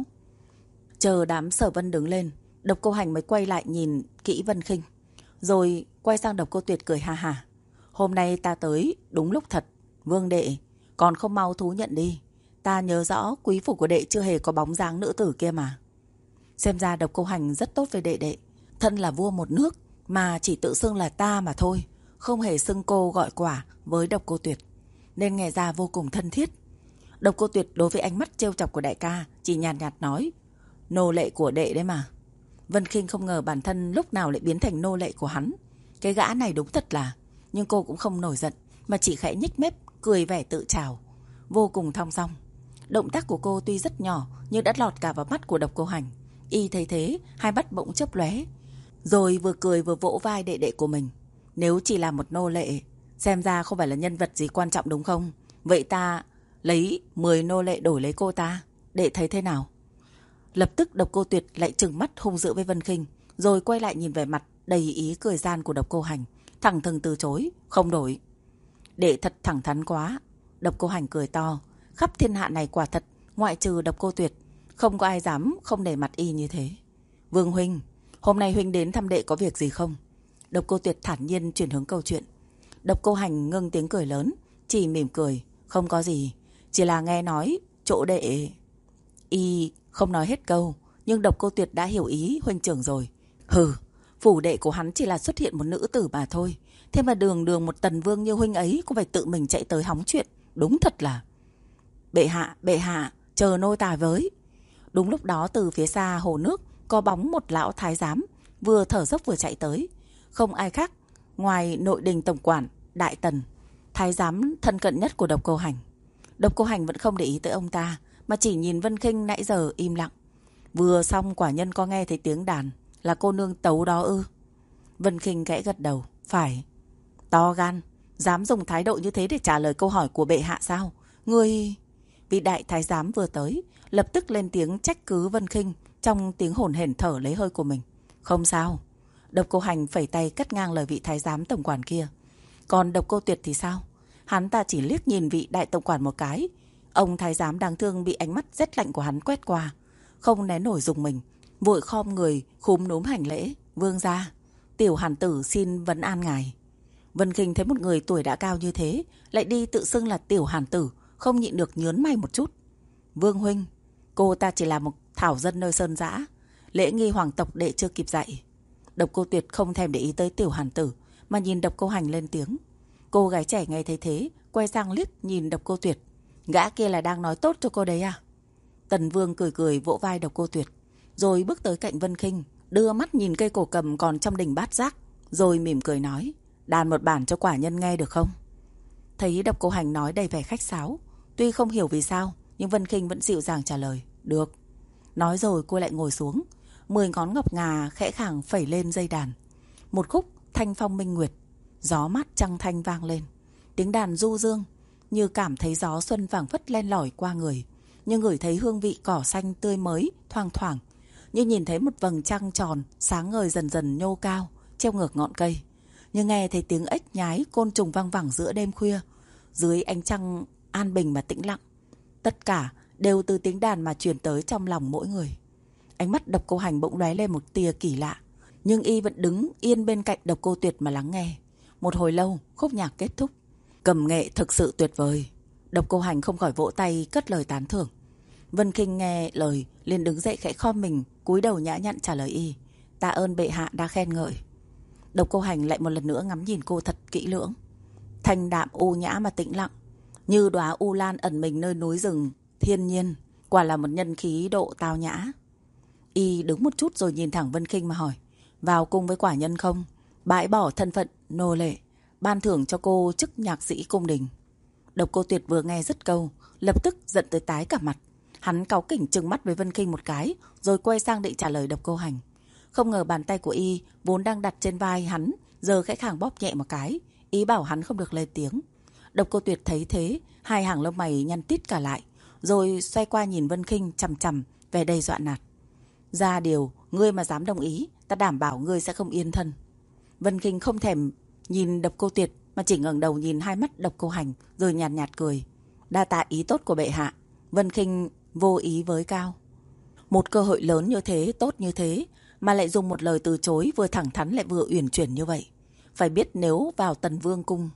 Chờ đám Sở Vân đứng lên, Độc Cô Hành mới quay lại nhìn kỹ Vân Khinh, rồi quay sang Độc Cô Tuyệt cười ha ha. Hôm nay ta tới đúng lúc thật. Vương đệ, còn không mau thú nhận đi. Ta nhớ rõ quý phủ của đệ chưa hề có bóng dáng nữ tử kia mà. Xem ra Độc Cô Hành rất tốt với đệ đệ. Thân là vua một nước mà chỉ tự xưng là ta mà thôi, không hề xưng cô gọi quả với Độc Cô Tuyệt, nên nghe ra vô cùng thân thiết. Độc Cô Tuyệt đối với ánh mắt trêu chọc của đại ca chỉ nhàn nhạt, nhạt nói. Nô lệ của đệ đấy mà. Vân Khinh không ngờ bản thân lúc nào lại biến thành nô lệ của hắn. Cái gã này đúng thật là. Nhưng cô cũng không nổi giận, mà chỉ khẽ nhếch mép cười vẻ tự trào, vô cùng thong dong. Động tác của cô tuy rất nhỏ nhưng đã lọt cả vào mắt của Độc Cô Hành. Y thấy thế, hai mắt bỗng chớp lóe, rồi vừa cười vừa vỗ vai đệ đệ của mình. Nếu chỉ là một nô lệ, xem ra không phải là nhân vật gì quan trọng đúng không? Vậy ta lấy mười nô lệ đổi lấy cô ta, đệ thấy thế nào? Lập tức Độc Cô Tuyệt lại trừng mắt hung dữ với Vân Khinh, rồi quay lại nhìn vẻ mặt đầy ý cười gian của Độc Cô Hành, thẳng thừng từ chối, không đổi. Đệ thật thẳng thắn quá. Độc Cô Hành cười to. Khắp thiên hạ này quả thật, ngoại trừ Độc Cô Tuyệt, không có ai dám không để mặt y như thế. Vương huynh, hôm nay huynh đến thăm đệ có việc gì không? Độc Cô Tuyệt thản nhiên chuyển hướng câu chuyện. Độc Cô Hành ngưng tiếng cười lớn, chỉ mỉm cười. Không có gì, chỉ là nghe nói chỗ đệ. Y không nói hết câu, nhưng Độc Cô Tuyệt đã hiểu ý huynh trưởng rồi. Hừ, phủ đệ của hắn chỉ là xuất hiện một nữ tử mà thôi. Thế mà đường đường một tần vương như huynh ấy cũng phải tự mình chạy tới hóng chuyện. Đúng thật là. Bệ hạ, bệ hạ, chờ nô tài với. Đúng lúc đó từ phía xa hồ nước có bóng một lão thái giám vừa thở dốc vừa chạy tới. Không ai khác ngoài nội đình tổng quản Đại Tần, thái giám thân cận nhất của Độc Cô Hành. Độc Cô Hành vẫn không để ý tới ông ta, mà chỉ nhìn Vân Khinh nãy giờ im lặng. Vừa xong quả nhân có nghe thấy tiếng đàn, là cô nương tấu đó ư? Vân Khinh khẽ gật đầu. Phải. To gan, dám dùng thái độ như thế để trả lời câu hỏi của bệ hạ sao? Ngươi... Vị đại thái giám vừa tới, lập tức lên tiếng trách cứ Vân Khinh trong tiếng hổn hển thở lấy hơi của mình. Không sao. Độc Cô Hành phẩy tay cắt ngang lời vị thái giám tổng quản kia. Còn Độc Cô Tuyệt thì sao? Hắn ta chỉ liếc nhìn vị đại tổng quản một cái. Ông thái giám đáng thương bị ánh mắt rét lạnh của hắn quét qua, không né nổi dùng mình, vội khom người khúm núm hành lễ. Vương gia, tiểu hàn tử xin vấn an ngài. Vân Khinh thấy một người tuổi đã cao như thế lại đi tự xưng là tiểu hàn tử, không nhịn được nhớn mày một chút. Vương huynh, cô ta chỉ là một thảo dân nơi sơn dã, lễ nghi hoàng tộc đệ chưa kịp dạy. Độc Cô Tuyệt không thèm để ý tới tiểu hàn tử, mà nhìn Độc Cô Hành lên tiếng. Cô gái trẻ nghe thấy thế, quay sang liếc nhìn Độc Cô Tuyệt. Gã kia là đang nói tốt cho cô đấy à? Tần Vương cười cười vỗ vai Độc Cô Tuyệt, rồi bước tới cạnh Vân Khinh, đưa mắt nhìn cây cổ cầm còn trong đỉnh bát giác, rồi mỉm cười nói, đàn một bản cho quả nhân nghe được không? Thấy Độc Cô Hành nói đầy vẻ khách sáo, tuy không hiểu vì sao, nhưng Vân Khinh vẫn dịu dàng trả lời, được. Nói rồi cô lại ngồi xuống, mười ngón ngọc ngà khẽ khàng phẩy lên dây đàn. Một khúc Thanh Phong Minh Nguyệt, gió mát trăng thanh vang lên. Tiếng đàn du dương, như cảm thấy gió xuân vàng phất len lỏi qua người, như ngửi thấy hương vị cỏ xanh tươi mới thoang thoảng, như nhìn thấy một vầng trăng tròn sáng ngời dần dần nhô cao, treo ngược ngọn cây, như nghe thấy tiếng ếch nhái côn trùng vang vẳng giữa đêm khuya, dưới ánh trăng an bình mà tĩnh lặng. Tất cả đều từ tiếng đàn mà truyền tới trong lòng mỗi người. Ánh mắt Độc Cô Hành bỗng lóe lên một tia kỳ lạ, nhưng y vẫn đứng yên bên cạnh Độc Cô Tuyệt mà lắng nghe. Một hồi lâu, khúc nhạc kết thúc. Cầm nghệ thực sự tuyệt vời. Độc Cô Hành không khỏi vỗ tay cất lời tán thưởng. Vân Khinh nghe lời liền đứng dậy khẽ khom mình, cúi đầu nhã nhặn trả lời y. Tạ ơn bệ hạ đã khen ngợi. Độc Cô Hành lại một lần nữa ngắm nhìn cô thật kỹ lưỡng. Thanh đạm u nhã mà tĩnh lặng, như đóa u lan ẩn mình nơi núi rừng thiên nhiên, quả là một nhân khí độ tao nhã. Y đứng một chút rồi nhìn thẳng Vân Khinh mà hỏi, vào cung với quả nhân không? Bãi bỏ thân phận nô lệ, ban thưởng cho cô chức nhạc sĩ cung đình. Độc Cô Tuyệt vừa nghe dứt câu, lập tức giận tới tái cả mặt. Hắn cáu kỉnh trừng mắt với Vân Khinh một cái, rồi quay sang định trả lời Độc Cô Hành. Không ngờ bàn tay của y vốn đang đặt trên vai hắn, giờ khẽ khàng bóp nhẹ một cái, ý bảo hắn không được lên tiếng. Độc Cô Tuyệt thấy thế, hai hàng lông mày nhăn tít cả lại, rồi xoay qua nhìn Vân Khinh chằm chằm, vẻ đầy dọa nạt. Ra điều, ngươi mà dám đồng ý, ta đảm bảo ngươi sẽ không yên thân. Vân Khinh không thèm nhìn Độc Cô Tuyệt, mà chỉ ngẩng đầu nhìn hai mắt Độc Cô Hành, rồi nhạt nhạt cười. Đa tạ ý tốt của bệ hạ. Vân Khinh vô ý với cao. Một cơ hội lớn như thế, tốt như thế, mà lại dùng một lời từ chối vừa thẳng thắn lại vừa uyển chuyển như vậy. Phải biết nếu vào Tần Vương cung,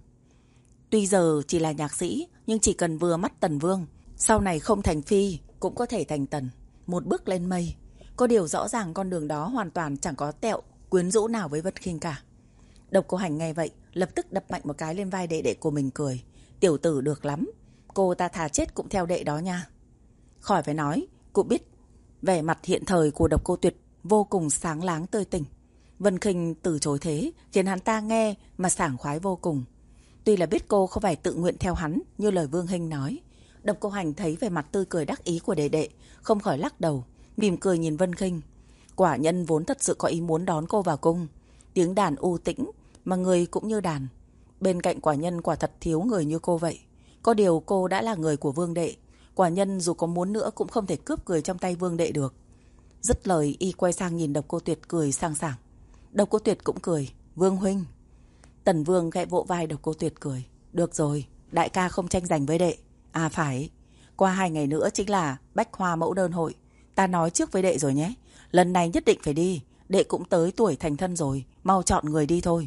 tuy giờ chỉ là nhạc sĩ, nhưng chỉ cần vừa mắt Tần Vương, sau này không thành phi cũng có thể thành tần, một bước lên mây. Có điều rõ ràng con đường đó hoàn toàn chẳng có tẹo quyến rũ nào với Vân Khinh cả. Độc Cô Hành nghe vậy, lập tức đập mạnh một cái lên vai đệ đệ của mình cười. Tiểu tử được lắm, cô ta thà chết cũng theo đệ đó nha. Khỏi phải nói, cụ biết vẻ mặt hiện thời của Độc Cô Tuyệt vô cùng sáng láng tươi tỉnh. Vân Khinh từ chối thế khiến hắn ta nghe mà sảng khoái vô cùng. Tuy là biết cô không phải tự nguyện theo hắn như lời Vương Hinh nói, Độc Cô Hành thấy vẻ mặt tươi cười đắc ý của đệ đệ, không khỏi lắc đầu, mỉm cười nhìn Vân Khinh. Quả nhân vốn thật sự có ý muốn đón cô vào cung. Tiếng đàn u tĩnh, mà người cũng như đàn. Bên cạnh quả nhân quả thật thiếu người như cô vậy. Có điều cô đã là người của Vương đệ, quả nhân dù có muốn nữa cũng không thể cướp người trong tay Vương đệ được. Dứt lời y quay sang nhìn Độc Cô Tuyệt cười sang sảng. Độc Cô Tuyệt cũng cười. Vương huynh. Tần Vương gậy vỗ vai Độc Cô Tuyệt cười. Được rồi, đại ca không tranh giành với đệ. À phải, qua hai ngày nữa chính là Bách Hoa mẫu đơn hội. Ta nói trước với đệ rồi nhé, lần này nhất định phải đi. Đệ cũng tới tuổi thành thân rồi, mau chọn người đi thôi.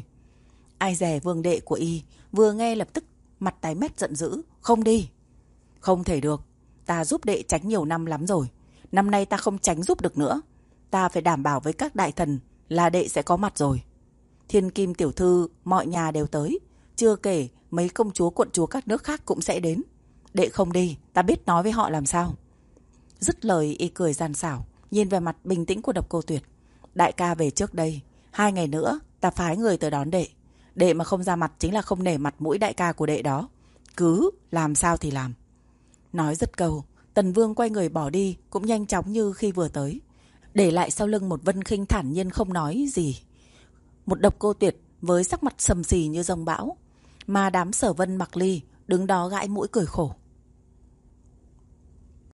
Ai dè Vương đệ của y vừa nghe lập tức mặt tái mét giận dữ. Không đi. Không thể được, ta giúp đệ tránh nhiều năm lắm rồi, năm nay ta không tránh giúp được nữa. Ta phải đảm bảo với các đại thần là đệ sẽ có mặt rồi. Thiên Kim tiểu thư mọi nhà đều tới, chưa kể mấy công chúa quận chúa các nước khác cũng sẽ đến. Đệ không đi, ta biết nói với họ làm sao. Dứt lời y cười gian xảo, nhìn về mặt bình tĩnh của Độc Cô Tuyệt. Đại ca về trước đây, hai ngày nữa ta phái người tới đón đệ. Đệ mà không ra mặt chính là không nể mặt mũi đại ca của đệ đó. Cứ làm sao thì làm. Nói dứt câu, Tần Vương quay người bỏ đi cũng nhanh chóng như khi vừa tới, để lại sau lưng một Vân Khinh thản nhiên không nói gì. Một Độc Cô Tuyệt với sắc mặt sầm xì như giông bão, mà đám Sở Vân Mặc Ly đứng đó gãi mũi cười khổ.